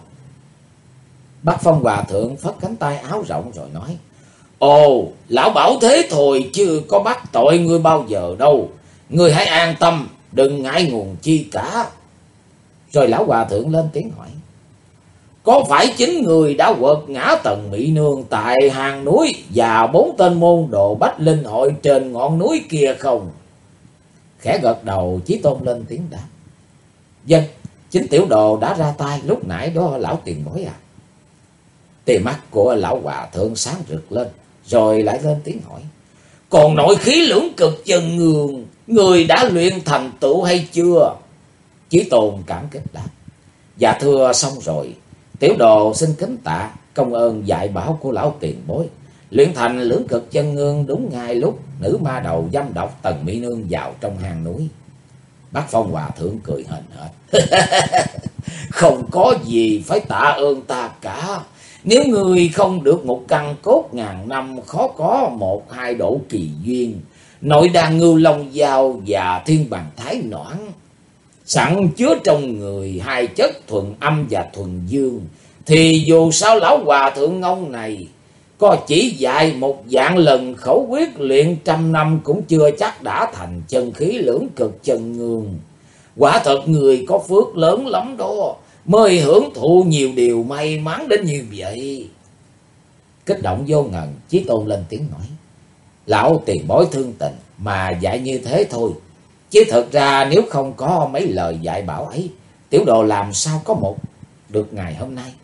Bác Phong Hòa Thượng phất cánh tay áo rộng rồi nói: "Ồ, lão bảo thế thôi chứ có bắt tội ngươi bao giờ đâu. Ngươi hãy an tâm, đừng ngại ngùng chi cả." Rồi Lão Hòa Thượng lên tiếng hỏi: "Có phải chính người đã quật ngã Tần Mỹ Nương tại hang núi và 4 tên môn đồ Bách Linh hội trên ngọn núi kia không?" Khẽ gật đầu, Chí Tôn lên tiếng đáp: "Vâng, chính tiểu đồ đã ra tay lúc nãy đó lão tiền bối à." Tia mắt của Lão Hòa Thượng sáng rực lên, rồi lại lên tiếng hỏi: "Còn nội khí lưỡng cực chân ngương, người đã luyện thành tựu hay chưa?" Chí Tôn cảm kích đáp: "Dạ thưa xong rồi, tiểu đồ xin kính tạ công ơn dạy bảo của lão tiền bối. Luyện thành lưỡng cực chân ngương đúng ngay lúc nữ ma đầu dâm độc Tần Mỹ Nương vào trong hang núi." Bác Phong Hòa Thượng cười hờn hệt: "Không có gì phải tạ ơn ta cả. Nếu người không được một căn cốt ngàn năm, khó có 1-2 độ kỳ duyên, nội đàn ngưu long dao và thiên bằng thái noãn, sẵn chứa trong người 2 chất thuần âm và thuần dương, thì dù sao lão Hòa Thượng ông này có chỉ dạy một vạn lần khẩu quyết luyện 100 năm cũng chưa chắc đã thành chân khí lưỡng cực chân ngương. Quả thật người có phước lớn lắm đó, mới hưởng thụ nhiều điều may mắn đến như vậy." Kích động vô ngần, Chí Tôn lên tiếng nói: "Lão tiền bối thương tình mà dạy như thế thôi, chứ thật ra nếu không có mấy lời dạy bảo ấy, tiểu đồ làm sao có một được ngày hôm nay."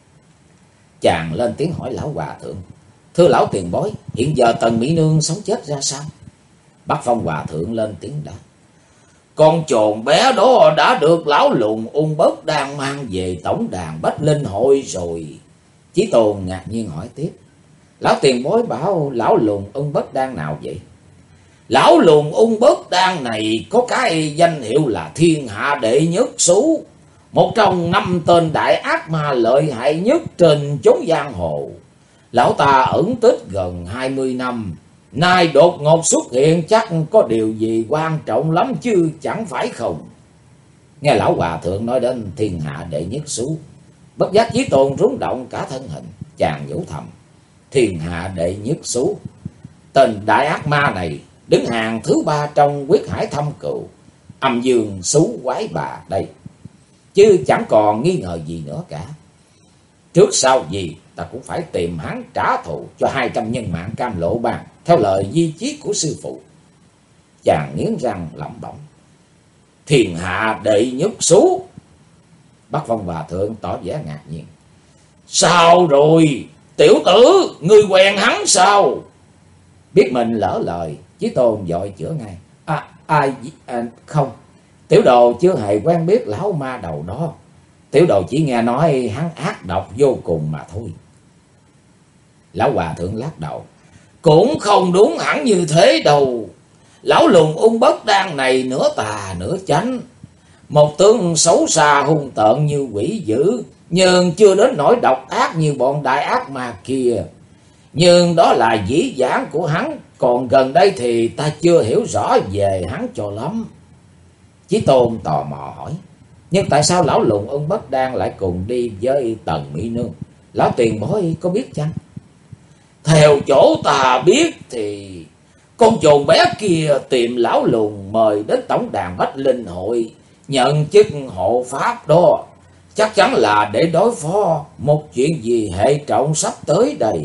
Chàng lên tiếng hỏi Lão Hòa Thượng: "Thưa lão tiền bối, hiện giờ Tần Mỹ Nương sống chết ra sao?" Bác Phong Hòa Thượng lên tiếng đáp: "Con chồn bé đó đã được lão Lùn Ung Bất đang mang về tổng đàn Bách Linh hội rồi." Chí Tôn ngạc nhiên hỏi tiếp: "Lão tiền bối bảo lão Lùn Ung Bất đang nào vậy?" "Lão Lùn Ung Bất đang này có cái danh hiệu là thiên hạ đệ nhất xú, một trong 5 tên đại ác ma lợi hại nhất trên chốn giang hồ. Lão ta ẩn tích gần 20 năm, nay đột ngột xuất hiện, chắc có điều gì quan trọng lắm chứ chẳng phải không. Nghe lão hòa thượng nói đến thiên hạ đệ nhất xú, bất giác Chí Tôn rúng động cả thân hình. Chàng nhủ thầm, thiên hạ đệ nhất xú, tên đại ác ma này đứng hàng thứ 3 trong quyết hải thâm cừu, âm dương xú quái bà đây, chứ chẳng còn nghi ngờ gì nữa cả. Trước sau gì ta cũng phải tìm hắn trả thù cho 200 nhân mạng Cam Lộ Bang, theo lời di chí của sư phụ. Chàng nghiến răng lẩm bẩm, thiên hạ đệ nhất xú. Bắc Phong Hòa Thượng tỏ vẻ ngạc nhiên. Sao rồi, tiểu tử, ngươi quen hắn sao? Biết mình lỡ lời, Chí Tôn vội chữa ngay. Không, tiểu đồ chưa hề quen biết lão ma đầu đó. Tiểu đồ chỉ nghe nói hắn ác độc vô cùng mà thôi. Lão hòa thượng lắc đầu. Cũng không đúng hẳn như thế đâu. Lão lùn ung bất đan này nửa tà nửa chánh, một tướng xấu xa hung tợn như quỷ dữ, nhưng chưa đến nỗi độc ác như bọn đại ác ma kia. Nhưng đó là dĩ vãng của hắn, còn gần đây thì ta chưa hiểu rõ về hắn cho lắm. Chí Tôn tò mò hỏi, nhưng tại sao lão lùn ung bất đan lại cùng đi với Tần Mỹ Nương? Lão tiền bối có biết chăng? Theo chỗ ta biết thì con chồn bé kia tìm lão lùn mời đến tổng đàn Bách Linh hội nhận chức hộ pháp đó, chắc chắn là để đối phó một chuyện gì hệ trọng sắp tới đây.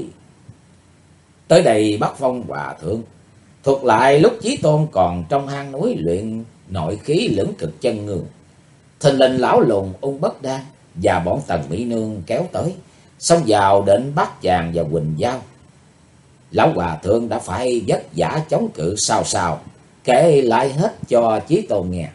Tới đây Bắc Phong Hòa Thượng thuật lại lúc Chí Tôn còn trong hang núi luyện nội khí lưỡng cực chân ngương. Thình lình lão lùn ung bất đan và bọn Tần Mỹ Nương kéo tới, xông vào định bắt chàng và Quỳnh Giao. Lão hòa thượng đã phải vất vả chống cự sao kể lại hết cho Chí Tôn nghe.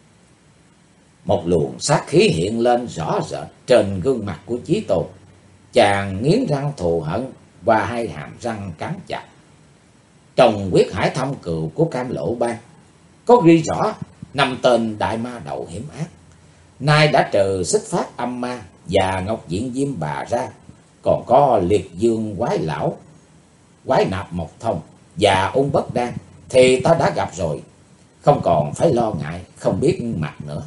Một luồng sát khí hiện lên rõ rệt trên gương mặt của Chí Tôn. Chàng nghiến răng thù hận và hai hàm răng cắn chặt. Trong quyết hải thâm cừu của Cam Lộ Bang có ghi rõ 5 tên đại ma đầu hiểm ác, nay đã trừ Xích Phát âm ma và Ngọc Diện Diêm Bà ra, còn có Liệt Dương Quái Lão, Quái Nạp Mộc Thông và Ung Bất Đan thì ta đã gặp rồi, không còn phải lo ngại không biết mặt nữa.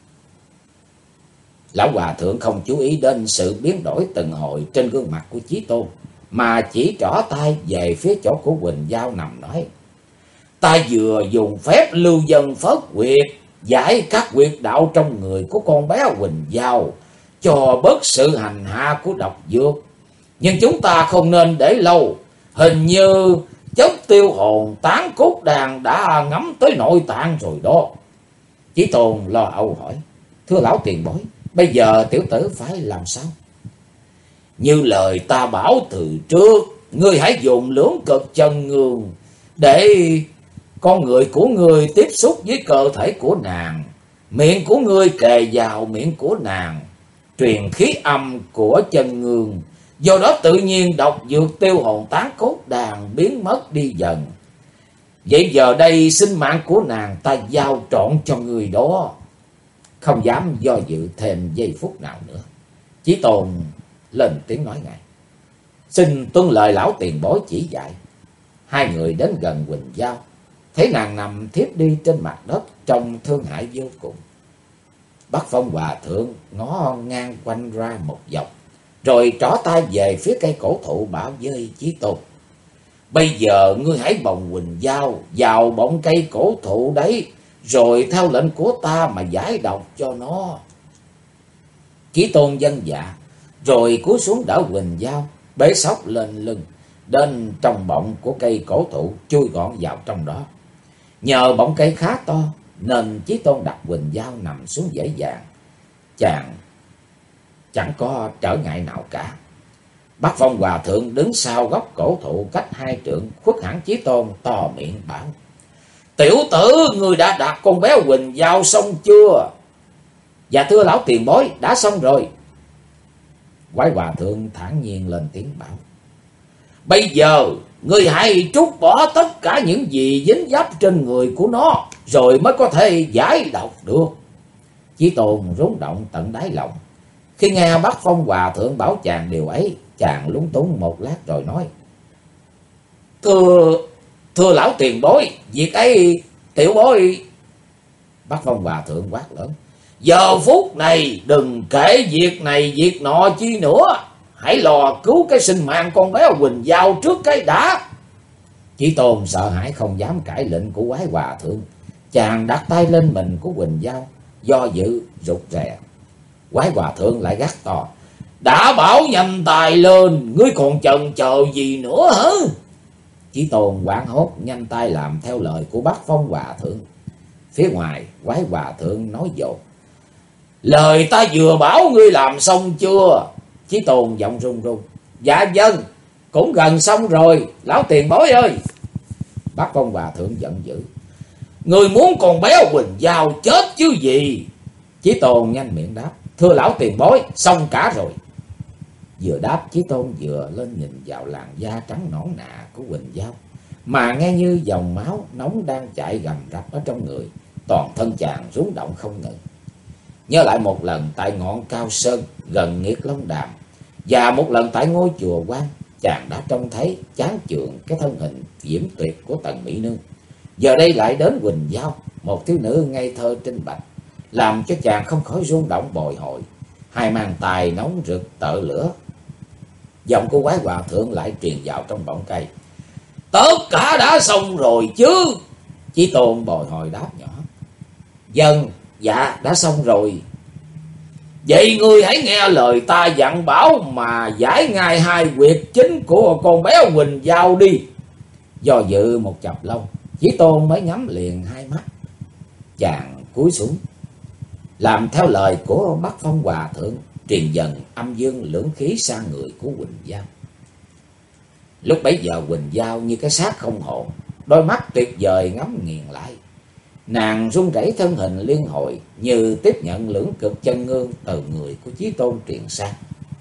Lão hòa thượng không chú ý đến sự biến đổi từng hồi trên gương mặt của Chí Tôn, mà chỉ trỏ tay về phía chỗ của Quỳnh Giao nằm nói, ta vừa dùng phép lưu dân phớt quyệt giải các quyệt đạo trong người của con bé Quỳnh Giao, cho bớt sự hành hạ của độc dược. Nhưng chúng ta không nên để lâu, hình như chất tiêu hồn tán cốt đàn đã ngấm tới nội tạng rồi đó. Chí Tôn lo âu hỏi, thưa lão tiền bối, bây giờ tiểu tử phải làm sao? Như lời ta bảo từ trước, ngươi hãy dùng lưỡng cực chân ngương để con người của ngươi tiếp xúc với cơ thể của nàng, miệng của ngươi kề vào miệng của nàng, truyền khí âm của chân ngương. Do đó tự nhiên độc dược tiêu hồn tán cốt đàn biến mất đi dần. Vậy giờ đây sinh mạng của nàng ta giao trọn cho người đó. Không dám do dự thêm giây phút nào nữa, Chí Tôn lên tiếng nói ngay, xin tuân lời lão tiền bối chỉ dạy. Hai người đến gần Quỳnh Giao, thấy nàng nằm thiếp đi trên mặt đất trông thương hại vô cùng. Bắc Phong hòa thượng ngó ngang quanh ra một vòng, rồi trỏ tay về phía cây cổ thụ bảo với Chí Tôn, bây giờ ngươi hãy bồng Quỳnh Giao vào bọng cây cổ thụ đấy, rồi theo lệnh của ta mà giải độc cho nó. Chí Tôn vâng dạ, rồi cúi xuống đỡ Quỳnh Giao bế xốc lên lưng, đến trong bọng của cây cổ thụ chui gọn vào trong đó. Nhờ bọng cây khá to nên Chí Tôn đặt Quỳnh Giao nằm xuống dễ dàng, chàng chẳng có trở ngại nào cả. Bắc Phong hòa thượng đứng sau gốc cổ thụ cách 2 trượng, khuất hẳn Chí Tôn, to miệng bảo, tiểu tử, ngươi đã đặt con bé Quỳnh Giao xong chưa? Dạ thưa lão tiền bối, đã xong rồi. Quái hòa thượng thản nhiên lên tiếng bảo, bây giờ ngươi hãy trút bỏ tất cả những gì dính dấp trên người của nó, rồi mới có thể giải độc được. Chí Tôn rúng động tận đáy lòng. Khi nghe Bắc Phong Hòa thượng bảo chàng điều ấy, chàng lúng túng một lát rồi nói: Thưa lão tiền bối, việc ấy tiểu bối... Bắc Phong Hòa thượng quát lớn: Giờ phút này đừng kể việc này việc nọ chi nữa, hãy lo cứu cái sinh mạng con bé Quỳnh Giao trước cái đã. Chí Tôn sợ hãi không dám cãi lệnh của quái hòa thượng. Chàng đặt tay lên mình của Quỳnh Giao, do dự rụt rè. Quái hòa thượng lại gắt to: Đã bảo nhanh tay lên, ngươi còn chần chờ gì nữa hả? Chí Tôn hoảng hốt nhanh tay làm theo lời của Bắc Phong Hòa thượng. Phía ngoài, quái hòa thượng nói dồn: Lời ta vừa bảo ngươi làm xong chưa? Chí Tôn giọng run run: Dạ vâng, cũng gần xong rồi, lão tiền bối ơi. Bắc Phong Hòa thượng giận dữ: Ngươi muốn con bé Quỳnh Giao chết chứ gì? Chí Tôn nhanh miệng đáp: Thưa lão tiền bối, xong cả rồi. Vừa đáp, Chí Tôn vừa lên nhìn vào làn da trắng nõn nà của Quỳnh Giao, mà nghe như dòng máu nóng đang chạy rầm rập ở trong người. Toàn thân chàng rúng động không ngừng. Nhớ lại một lần tại ngọn Cao Sơn gần Nghiệt Long Đàm, và một lần tại ngôi chùa Quan, chàng đã trông thấy chán chường cái thân hình diễm tuyệt của Tần Mỹ Nương. Giờ đây lại đến Quỳnh Giao, một thiếu nữ ngây thơ trinh bạch, làm cho chàng không khỏi rung động bồi hồi. Hai màn tài nóng rực tợ lửa. Giọng của quái hòa thượng lại truyền vào trong bọng cây: Tất cả đã xong rồi chứ? Chí Tôn bồi hồi đáp nhỏ: Vâng, dạ đã xong rồi. Vậy ngươi hãy nghe lời ta dặn bảo mà giải ngay hai huyệt chính của con bé Quỳnh Giao đi. Do dự một chập lâu, Chí Tôn mới nhắm liền hai mắt. Chàng cúi xuống làm theo lời của Bắc Phong Hòa thượng, truyền dần âm dương lưỡng khí sang người của Quỳnh Giao. Lúc bấy giờ Quỳnh Giao như cái xác không hồn, đôi mắt tuyệt vời ngắm nghiền lại. Nàng run rẩy thân hình liên hồi, như tiếp nhận lưỡng cực chân ngương từ người của Chí Tôn truyền sang.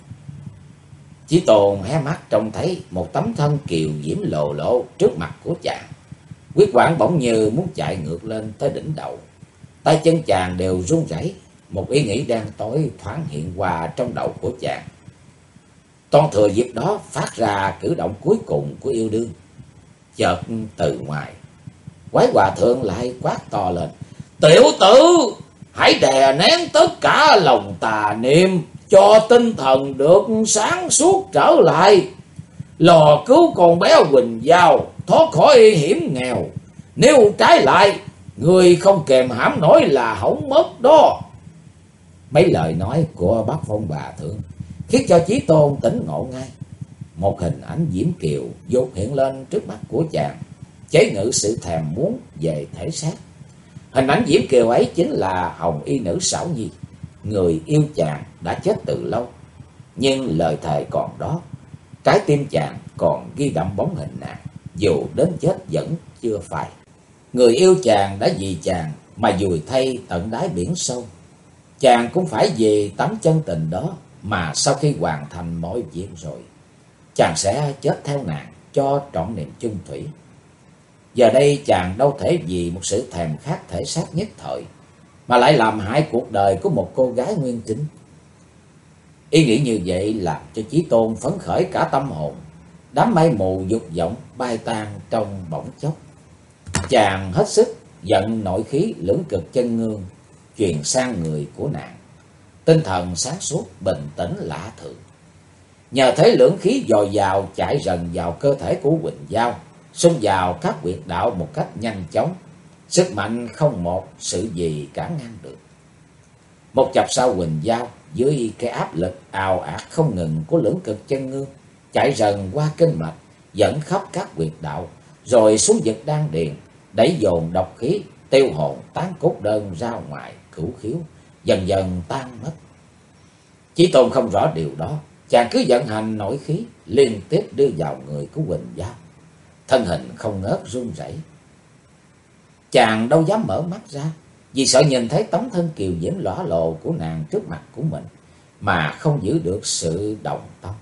Chí Tôn hé mắt trông thấy một tấm thân kiều diễm lồ lộ trước mặt của chàng. Huyết quản bỗng như muốn chạy ngược lên tới đỉnh đầu. Tay chân chàng đều run rẩy. Một ý nghĩ đen tối thoáng hiện qua trong đầu của chàng. Toan thừa dịp đó phát ra cử động cuối cùng của yêu đương. Chợt từ ngoài, quái hòa thượng lại quát to lên: Tiểu tử, hãy đè nén tất cả lòng tà niệm, cho tinh thần được sáng suốt trở lại. Lò cứu con bé Quỳnh Giao thoát khỏi hiểm nghèo. Nếu trái lại, người không kèm hãm nổi là hỏng mất đó. Mấy lời nói của Bắc Phong Hòa thượng khiến cho Chí Tôn tỉnh ngộ ngay. Một hình ảnh diễm kiều vụt hiện lên trước mắt của chàng, chế ngự sự thèm muốn về thể xác. Hình ảnh diễm kiều ấy chính là hồng y nữ Sảo Nhi. Người yêu chàng đã chết từ lâu, nhưng lời thề còn đó. Trái tim chàng còn ghi đậm bóng hình nàng, dù đến chết vẫn chưa phai. Người yêu chàng đã vì chàng mà vùi thay tận đáy biển sâu. Chàng cũng phải vì tấm chân tình đó mà sau khi hoàn thành mọi việc rồi, chàng sẽ chết theo nàng cho trọn niềm chung thủy. Giờ đây chàng đâu thể vì một sự thèm khát thể xác nhất thời mà lại làm hại cuộc đời của một cô gái nguyên chính. Ý nghĩ như vậy làm cho Chí Tôn phấn khởi cả tâm hồn. Đám mây mù dục vọng bay tan trong bỗng chốc. Chàng hết sức giận nội khí lưỡng cực chân ngương truyền sang người của nàng. Tinh thần sáng suốt bình tĩnh lạ thường. Nhờ thế lưỡng khí dồi dào chạy rần vào cơ thể của Quỳnh Giao, xông vào các huyệt đạo một cách nhanh chóng. Sức mạnh không một sự gì cản ngăn được. Một chập sau, Quỳnh Giao dưới cái áp lực ào ạt không ngừng của lưỡng cực chân ngương chạy rần qua kinh mạch, dẫn khắp các huyệt đạo, rồi xuống vực đan điền, đẩy dồn độc khí, tiêu hồn tán cốt đơn ra ngoài cửu khiếu, dần dần tan mất. Chí Tôn không rõ điều đó, chàng cứ vận hành nội khí liên tiếp đưa vào người của Quỳnh Giao. Thân hình không ngớt run rẩy. Chàng đâu dám mở mắt ra, vì sợ nhìn thấy tấm thân kiều diễm lõa lộ của nàng trước mặt của mình mà không giữ được sự đồng tâm.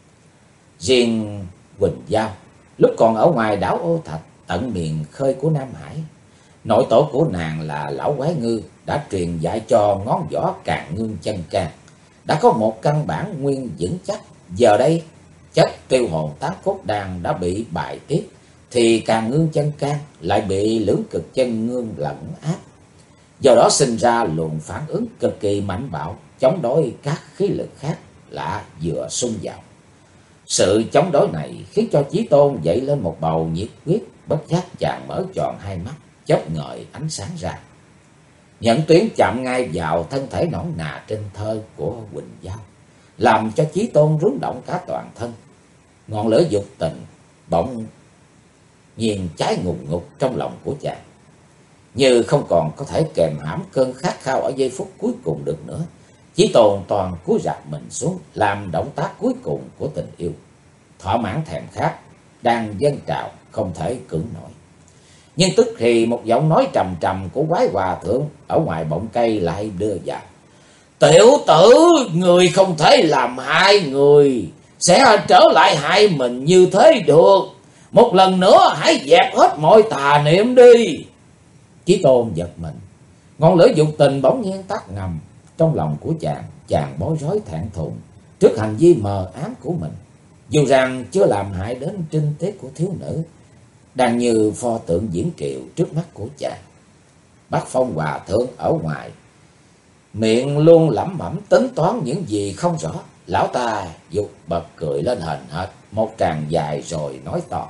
Riêng Quỳnh Giao lúc còn ở ngoài đảo Ô Thạch, tận miền khơi của Nam Hải, Nội tổ của nàng là lão quái ngư đã truyền dạy cho ngón võ Càn Ngương Chân Can, đã có một căn bản nguyên vững chắc. Giờ đây chất tiêu hồn tán cốt đan đã bị bài tiết, thì Càn Ngương Chân Can lại bị lưỡng cực chân ngương lấn áp. Do đó sinh ra luồng phản ứng cực kỳ mạnh bạo, chống đối các khí lực khác lạ vừa xung vào. Sự chống đối này khiến cho Chí Tôn dậy lên một bầu nhiệt huyết, bất giác chàng mở tròn hai mắt, chớp ngời ánh sáng ra. Nhẫn tuyến chạm ngay vào thân thể nõn nà trên thơ của Quỳnh Giao, làm cho Chí Tôn rúng động cả toàn thân. Ngọn lửa dục tình bỗng nhiên cháy ngùn ngụt trong lòng của chàng, như không còn có thể kềm hãm cơn khát khao ở giây phút cuối cùng được nữa. Chí Tôn toàn cúi rạp mình xuống, làm động tác cuối cùng của tình yêu. Thỏa mãn thèm khát đang dâng trào, không thể cưỡng nổi. Nhưng tức thì một giọng nói trầm trầm của quái hòa thượng ở ngoài bọng cây lại đưa vào: "Tiểu tử, người không thể làm hại người, sẽ trở lại hại mình như thế được. Một lần nữa hãy dẹp hết mọi tà niệm đi." Chí Tôn giật mình, ngọn lửa dục tình bỗng nhiên tắt ngầm trong lòng của chàng bối rối thẹn thùng trước hành vi mờ ám của mình. Dù rằng chưa làm hại đến trinh tiết của thiếu nữ đang như pho tượng diễn kiều trước mắt của chàng. Bác Phong hòa thượng ở ngoài miệng luôn lẩm bẩm tính toán những gì không rõ. Lão ta dục bật cười lên hờn hệt một tràng dài rồi nói to: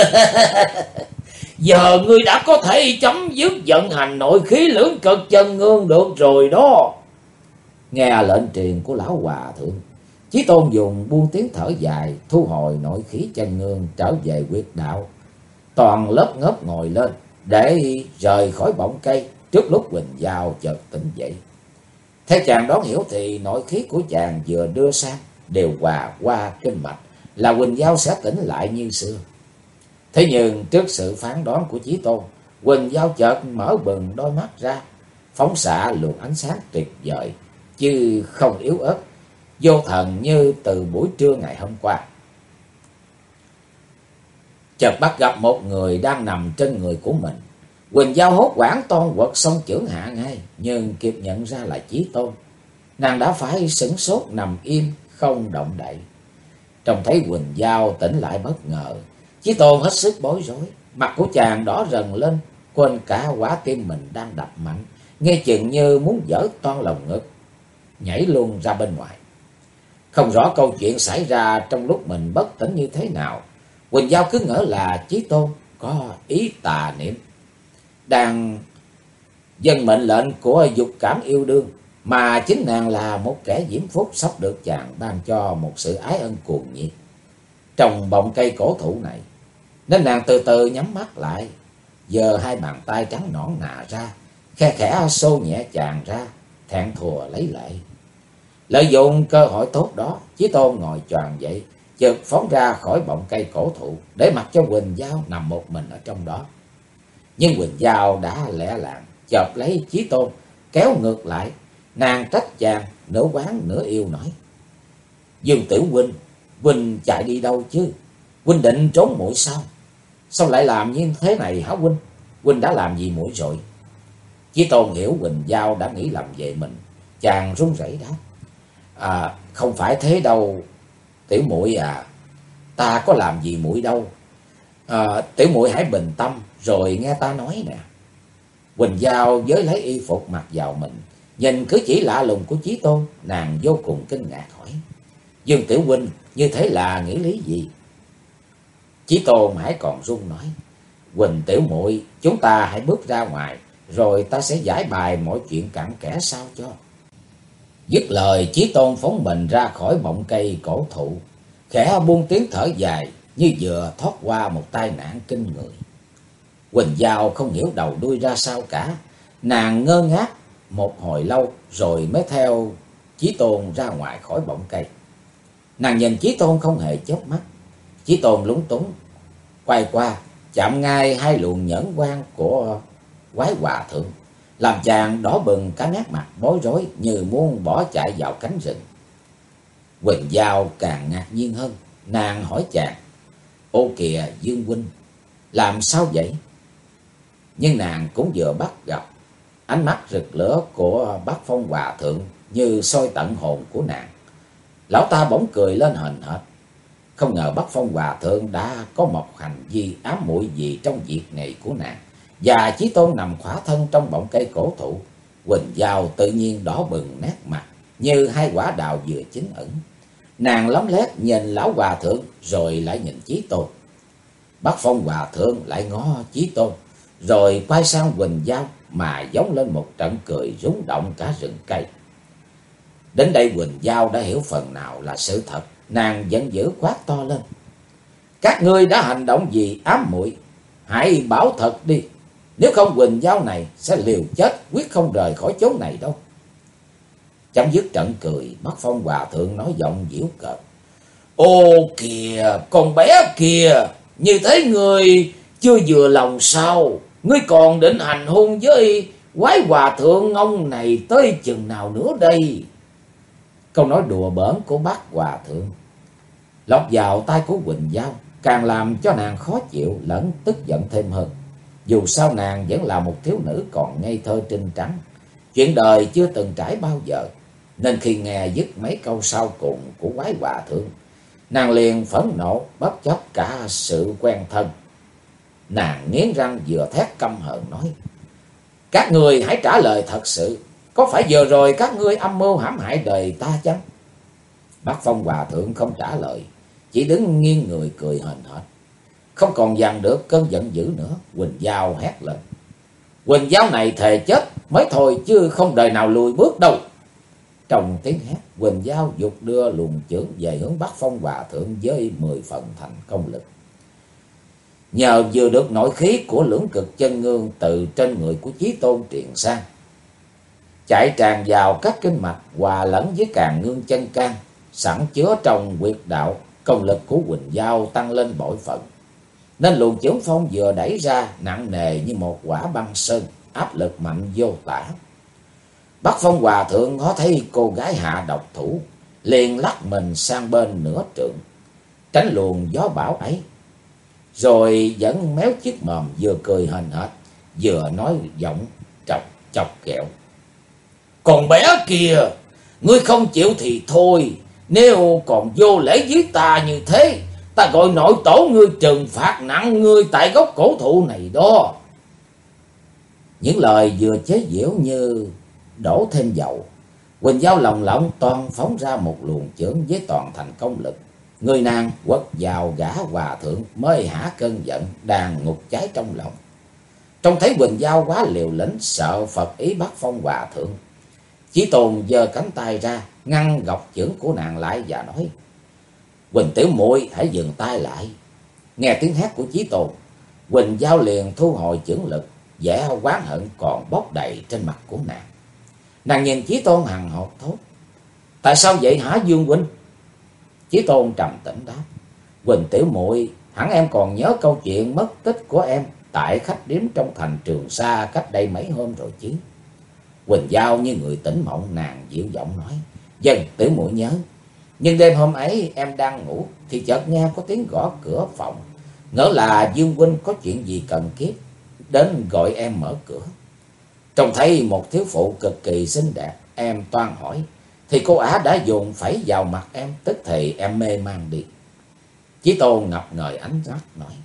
"Giờ ngươi đã có thể chấm dứt vận hành nội khí lưỡng cực chân ngương được rồi đó." Nghe lệnh truyền của lão hòa thượng, Chí Tôn dùng buông tiếng thở dài, thu hồi nội khí chân ngương trở về huyệt đạo, toàn lớp ngớp ngồi lên để rời khỏi bọng cây trước lúc Quỳnh Giao chợt tỉnh dậy. Theo chàng đoán hiểu thì nội khí của chàng vừa đưa sang đều hòa qua kinh mạch, là Quỳnh Giao sẽ tỉnh lại như xưa. Thế nhưng trước sự phán đoán của Chí Tôn, Quỳnh Giao chợt mở bừng đôi mắt ra, phóng xạ luồng ánh sáng tuyệt vời chứ không yếu ớt, vô thần như từ buổi trưa ngày hôm qua. Chợt bắt gặp một người đang nằm trên người của mình. Quỳnh Giao hốt hoảng toan quật song chưởng hạ ngay, nhưng kịp nhận ra là Chí Tôn. Nàng đã phải sửng sốt nằm im không động đậy. Trông thấy Quỳnh Giao tỉnh lại bất ngờ, Chí Tôn hết sức bối rối, mặt của chàng đỏ rần lên, quên cả quả tim mình đang đập mạnh, nghe chừng như muốn vỡ toang lồng ngực, nhảy luôn ra bên ngoài. Không rõ câu chuyện xảy ra trong lúc mình bất tỉnh như thế nào, Quỳnh Giao cứ ngỡ là Chí Tôn có ý tà niệm, đang dâng mệnh lệnh của dục cảm yêu đương, mà chính nàng là một kẻ diễm phúc sắp được chàng ban cho một sự ái ân cuồng nhiệt trong bọng cây cổ thụ này. Nên nàng từ từ nhắm mắt lại, giơ hai bàn tay trắng nõn nà ra, khe khẽ xô nhẹ chàng ra, thẹn thùa lấy lệ. Lợi dụng cơ hội tốt đó, Chí Tôn ngồi choàng dậy, chợt phóng ra khỏi bọng cây cổ thụ, để mặc cho Quỳnh Giao nằm một mình ở trong đó. Nhưng Quỳnh Giao đã lẻ làng chộp lấy Chí Tôn, kéo ngược lại. Nàng trách chàng, nửa oán nửa yêu nói: "Dương Tiểu huynh, huynh chạy đi đâu chứ? Huynh định trốn muội sao? Sao lại làm như thế này hả huynh? Huynh đã làm gì muội rồi?" Chí Tôn hiểu Quỳnh Giao đã nghĩ lầm về mình, chàng run rẩy đáp: "Không phải thế đâu tiểu muội à, ta có làm gì muội đâu. Tiểu muội hãy bình tâm rồi nghe ta nói nè." Quỳnh Giao với lấy y phục mặc vào mình, nhìn cử chỉ lạ lùng của Chí Tôn, nàng vô cùng kinh ngạc hỏi: "Dương tiểu huynh, như thế là nghĩ lý gì?" Chí Tôn hãy còn run nói: "Quỳnh tiểu muội, chúng ta hãy bước ra ngoài, rồi ta sẽ giải bài mọi chuyện cặn kẽ sao cho." Dứt lời, Chí Tôn phóng mình ra khỏi bọng cây cổ thụ, khẽ buông tiếng thở dài như vừa thoát qua một tai nạn kinh người. Quỳnh Giao không hiểu đầu đuôi ra sao cả, nàng ngơ ngác một hồi lâu rồi mới theo Chí Tôn ra ngoài khỏi bọng cây. Nàng nhìn Chí Tôn không hề chớp mắt. Chí Tôn lúng túng quay qua, chạm ngay hai luồng nhẫn quan của quái hòa thượng, làm chàng đỏ bừng cả nét mặt, bối rối như muốn bỏ chạy vào cánh rừng. Quỳnh Giao càng ngạc nhiên hơn, nàng hỏi chàng: "Ô kìa Dương huynh, làm sao vậy?" Nhưng nàng cũng vừa bắt gặp ánh mắt rực lửa của Bác Phong Hòa Thượng như soi tận hồn của nàng. Lão ta bỗng cười lên hờn hển. Không ngờ Bác Phong Hòa Thượng đã có một hành vi ám muội gì trong việc này của nàng. Và Chí Tôn nằm khỏa thân trong bọng cây cổ thụ. Quỳnh Giao tự nhiên đỏ bừng nét mặt, như hai quả đào vừa chín ẩn. Nàng lấm lét nhìn lão Hòa Thượng rồi lại nhìn Chí Tôn. Bác Phong Hòa Thượng lại ngó Chí Tôn, rồi quay sang Quỳnh Giao mà giống lên một trận cười rung động cả rừng cây. Đến đây Quỳnh Giao đã hiểu phần nào là sự thật. Nàng giận dữ quát to lên: các ngươi đã hành động gì ám muội? Hãy bảo thật đi, nếu không Quỳnh Giao này sẽ liều chết, quyết không rời khỏi chốn này đâu. Chấm dứt trận cười, Bác Phong Hòa Thượng nói giọng giễu cợt: ô kìa, con bé kìa, như thế ngươi chưa vừa lòng sao? Ngươi còn định hành hôn với quái hòa thượng ông này tới chừng nào nữa đây? Câu nói đùa bỡn của Bác Hòa Thượng lọt vào tai của Quỳnh Giao, càng làm cho nàng khó chịu lẫn tức giận thêm hơn. Dù sao nàng vẫn là một thiếu nữ còn ngây thơ trinh trắng, chuyện đời chưa từng trải bao giờ, nên khi nghe dứt mấy câu sau cùng của quái hòa thượng, nàng liền phẫn nộ bất chấp cả sự quen thân. Nàng nghiến răng vừa thét căm hờn nói: các ngươi hãy trả lời thật sự, có phải vừa rồi các ngươi âm mưu hãm hại đời ta chăng? Bác Phong Hòa Thượng không trả lời, chỉ đứng nghiêng người cười hờn hển. Không còn dằn được cơn giận dữ nữa, Quỳnh Giao hét lên: Quỳnh Giao này thề chết mới thôi, chứ không đời nào lùi bước đâu. Trong tiếng hét, Quỳnh Giao giục đưa luồng chưởng về hướng Bác Phong Hòa Thượng với 10 phần thành công lực. Nhờ vừa được nội khí của lưỡng cực chân ngương từ trên người của Chí Tôn truyền sang, chạy tràn vào các kinh mạch hòa lẫn với càn ngương chân can sẵn chứa trong huyệt đạo, công lực của Quỳnh Giao tăng lên bội phần, nên luồng chưởng phong vừa đẩy ra nặng nề như một quả băng sơn, áp lực mạnh vô tả. Bác Phong Hòa Thượng có thấy cô gái hạ độc thủ, liền lắc mình sang bên nửa trượng, tránh luồng gió bão ấy, rồi vẫn méo chiếc mồm vừa cười hờn hển, vừa nói giọng chọc chọc ghẹo: còn bé kìa, ngươi không chịu thì thôi, nếu còn vô lễ với ta như thế, ta gọi nội tổ ngươi trừng phạt nặng ngươi tại gốc cổ thụ này đó. Những lời vừa chế giễu như đổ thêm dầu. Quỳnh Giao lồng lộng toàn phóng ra một luồng chưởng với toàn thành công lực. Người nàng quất vào gã hòa thượng mới hả cơn giận đang ngục cháy trong lòng. Trông thấy Quỳnh Giao quá liều lĩnh, sợ Phật ý Bác Phong Hòa Thượng, Chí Tôn giơ cánh tay ra ngăn gọc chưởng của nàng lại và nói: Quỳnh tiểu muội hãy dừng tay lại. Nghe tiếng hét của Chí Tôn, Quỳnh Giao liền thu hồi chưởng lực, vẻ oán hận còn bốc đầy trên mặt của nàng. Nàng nhìn Chí Tôn hằn học thốt: tại sao vậy hả Dương huynh? Chí Tôn trầm tĩnh đáp: Quỳnh tiểu muội, hẳn em còn nhớ câu chuyện mất tích của em tại khách điếm trong thành Trường Sa cách đây mấy hôm rồi chứ? Quỳnh Giao như người tỉnh mộng, nàng dịu giọng nói: vâng, tiểu muội nhớ. Nhưng đêm hôm ấy em đang ngủ thì chợt nghe có tiếng gõ cửa phòng, ngỡ là Dương huynh có chuyện gì cần kiếp đến gọi em mở cửa. Trông thấy một thiếu phụ cực kỳ xinh đẹp, em toan hỏi thì cô ả đã dồn phẩy vào mặt em, tức thì em mê man đi. Chí Tôn ngập ngời ánh mắt nói: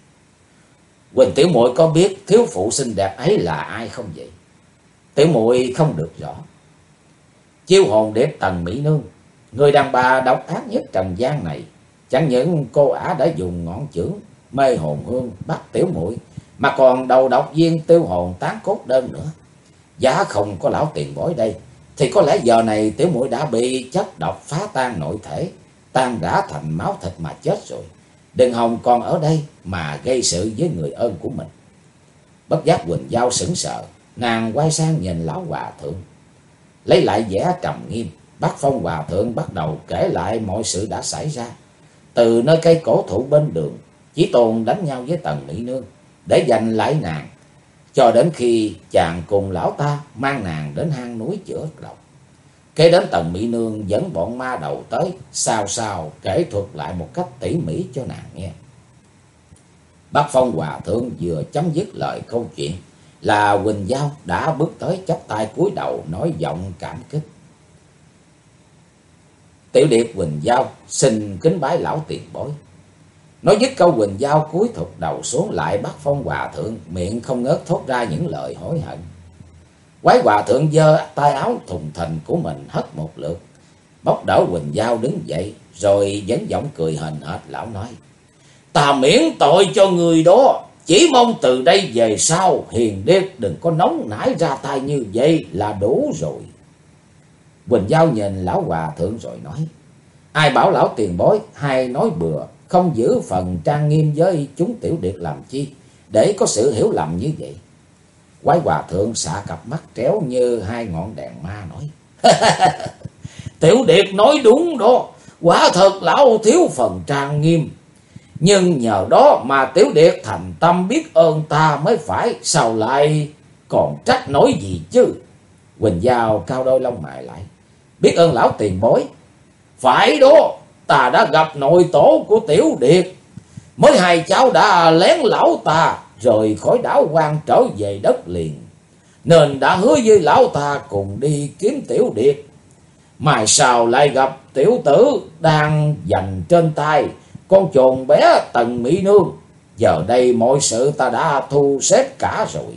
Quỳnh tiểu muội có biết thiếu phụ xinh đẹp ấy là ai không vậy? Tiểu muội không được rõ. Chiêu hồn điệp Tần Mỹ Nương, người đàn bà độc ác nhất trần gian này. Chẳng những cô ả đã dùng ngọn chưởng mê hồn hương bắt tiểu muội, mà còn đầu độc viên tiêu hồn tán cốt đơn nữa. Giá không có lão tiền bối đây thì có lẽ giờ này tiểu muội đã bị chất độc phá tan nội thể, tan rã thành máu thịt mà chết rồi. Đừng hòng còn ở đây mà gây sự với người ơn của mình. Bất giác Quỳnh Giao sững sờ, nàng quay sang nhìn lão hòa thượng, lấy lại vẻ trầm nghiêm. Bác Phong Hòa Thượng bắt đầu kể lại mọi sự đã xảy ra. Từ nơi cây cổ thụ bên đường, Chí Tôn đánh nhau với Tần Mỹ Nương để giành lại nàng, cho đến khi chàng cùng lão ta mang nàng đến hang núi chữa độc. Kế đến Tần Mỹ Nương dẫn bọn ma đầu tới, sao kể thuật lại một cách tỉ mỉ cho nàng nghe. Bác Phong Hòa Thượng vừa chấm dứt lời câu chuyện là Quỳnh Giao đã bước tới chắp tay cúi đầu nói giọng cảm kích. Tiểu điệp Quỳnh Giao xin kính bái lão tiền bối. Nói dứt câu, Quỳnh Giao cúi thụt đầu xuống, lại bắt Phong Hòa Thượng miệng không ngớt thốt ra những lời hối hận. Quái Hòa Thượng giơ tay áo thùng thình của mình hất một lượt, bốc đỡ Quỳnh Giao đứng dậy, rồi vẫn giọng cười hờn hệt. Lão nói: Ta miễn tội cho người đó, chỉ mong từ đây về sau hiền điệp đừng có nóng nảy ra tay như vậy là đủ rồi. Quỳnh Giao nhìn lão Hòa Thượng rồi nói: Ai bảo lão tiền bối hay nói bừa, không giữ phần trang nghiêm với chúng tiểu điệp làm chi, để có sự hiểu lầm như vậy. Quái Hòa Thượng xạ cặp mắt tréo như hai ngọn đèn ma nói: Tiểu điệp nói đúng đó, quả thật lão thiếu phần trang nghiêm, nhưng nhờ đó mà tiểu điệp thành tâm biết ơn ta mới phải, sao lại còn trách nổi gì chứ. Quỳnh Giao cao đôi lông mày lại: Biết ơn lão tiền bối? Phải đó, ta đã gặp nội tổ của tiểu điệp, mới hai cháu đã lén lão ta rời khỏi đảo Quan trở về đất liền, nên đã hứa với lão ta cùng đi kiếm tiểu điệp. Mai sau lại gặp tiểu tử đang giành trên tay con chồn bé Tần Mỹ Nương, giờ đây mọi sự ta đã thu xếp cả rồi.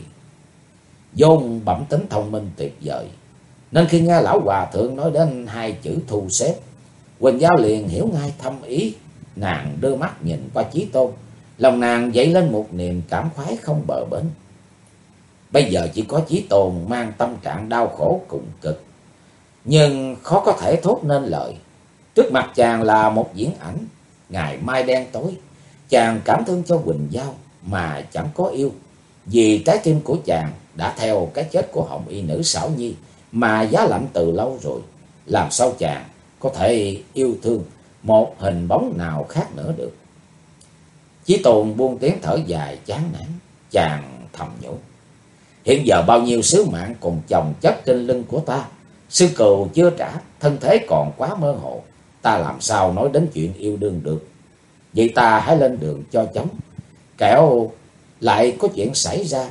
Vốn bẩm tính thông minh tuyệt vời, nên khi nghe lão Hòa Thượng nói đến hai chữ thu xếp, Quỳnh Giao liền hiểu ngay thâm ý. Nàng đưa mắt nhìn qua Chí Tôn, lòng nàng dậy lên một niềm cảm khoái không bờ bến. Bây giờ chỉ có Chí Tôn mang tâm trạng đau khổ cùng cực, nhưng khó có thể thốt nên lời. Trước mặt chàng là một diễn ảnh, ngày mai đen tối. Chàng cảm thương cho Quỳnh Giao mà chẳng có yêu, vì trái tim của chàng đã theo cái chết của hồng y nữ Xảo Nhi mà giá lạnh từ lâu rồi. Làm sao chàng có thể yêu thương một hình bóng nào khác nữa được. Chí Tôn buông tiếng thở dài chán nản, chàng thầm nhủ: Hiện giờ bao nhiêu sứ mạng còn chồng chất trên lưng của ta, sư cừu chưa trả, thân thế còn quá mơ hồ, ta làm sao nói đến chuyện yêu đương được. Vậy ta hãy lên đường cho chóng, kẻo lại có chuyện xảy ra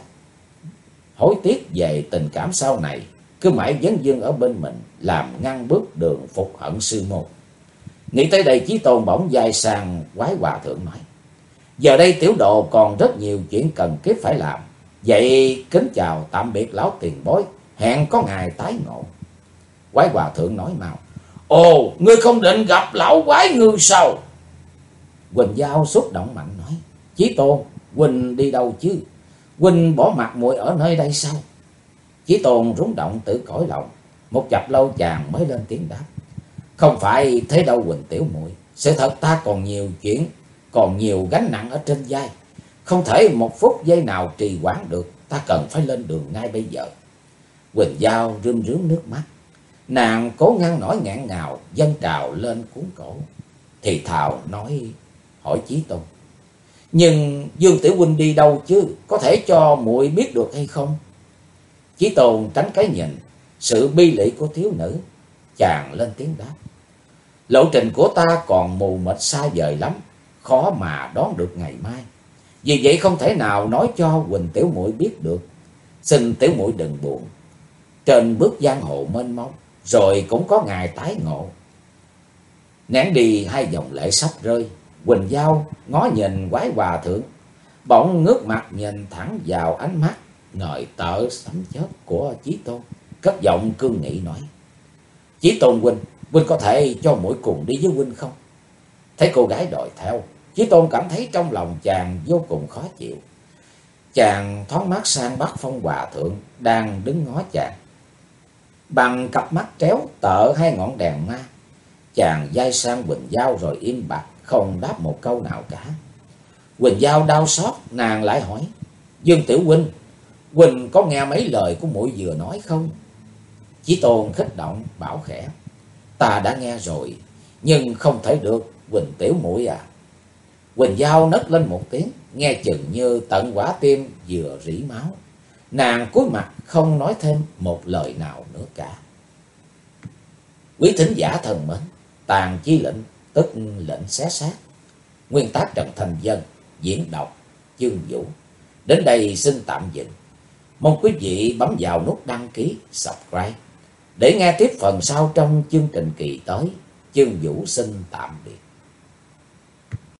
hối tiếc về tình cảm sau này, cứ mãi vấn vương ở bên mình, làm ngăn bước đường phục hận sư môn. Nghĩ tới đây, Chí Tôn bỗng dài sang Quái Hòa Thượng nói: Giờ đây tiểu độ còn rất nhiều chuyện cần kiếp phải làm, vậy kính chào tạm biệt lão tiền bối, hẹn có ngày tái ngộ. Quái Hòa Thượng nói mau: Ồ, ngươi không định gặp lão quái ngư sao? Quỳnh Giao xúc động mạnh nói: Chí Tôn, huynh đi đâu chứ? Huynh bỏ mặt muội ở nơi đây sao? Chí Tôn rúng động tự cõi lòng, một chập lâu chàng mới lên tiếng đáp: Không phải thế đâu Quỳnh tiểu muội, sự thật ta còn nhiều chuyện, còn nhiều gánh nặng ở trên vai, không thể một phút giây nào trì hoãn được, ta cần phải lên đường ngay bây giờ. Quỳnh Giao rơm rớm nước mắt, nàng cố ngăn nỗi nghẹn ngào dâng trào lên cuốn cổ, thì thào nói hỏi Chí Tôn: Nhưng Dương tiểu huynh đi đâu chứ, có thể cho muội biết được hay không? Chí Tôn tránh cái nhìn sự bi lụy của thiếu nữ, chàng lên tiếng đáp: Lộ trình của ta còn mù mịt xa vời lắm, khó mà đoán được ngày mai, vì vậy không thể nào nói cho Quỳnh tiểu muội biết được. Xin tiểu muội đừng buồn, trên bước giang hồ mênh mông, rồi cũng có ngày tái ngộ. Nén đi hai dòng lệ sắp rơi, Quỳnh Giao ngó nhìn Quái Hòa Thượng, bỗng ngước mặt nhìn thẳng vào ánh mắt ngời tợ sấm chớp của Chí Tôn, cất giọng cương nghị nói: Chí Tôn huynh, huynh có thể cho muội cùng đi với huynh không? Thấy cô gái đòi theo, Chí Tôn cảm thấy trong lòng chàng vô cùng khó chịu. Chàng thoáng mắt sang bắt Phong Hòa Thượng đang đứng ngó chàng, bằng cặp mắt tréo tợ hai ngọn đèn ma. Chàng dai sang Quỳnh Giao rồi im bặt, không đáp một câu nào cả. Quỳnh Giao đau xót, nàng lại hỏi: Dương tiểu huynh, huynh có nghe mấy lời của muội vừa nói không? Chí Tôn khích động bảo khẽ: Ta đã nghe rồi, nhưng không thể được Quỳnh tiểu muội à. Quỳnh Giao nấc lên một tiếng, nghe chừng như tận quả tim vừa rỉ máu. Nàng cúi mặt không nói thêm một lời nào nữa cả. Quý thính giả thân mến, Tàn Chi Lệnh tức lệnh xé xác, nguyên tác Trần Thành Dân, diễn đọc Chương Vũ. Đến đây xin tạm dừng. Mong quý vị bấm vào nút đăng ký, subscribe để nghe tiếp phần sau trong chương trình kỳ tới. Chương Vũ xin tạm biệt.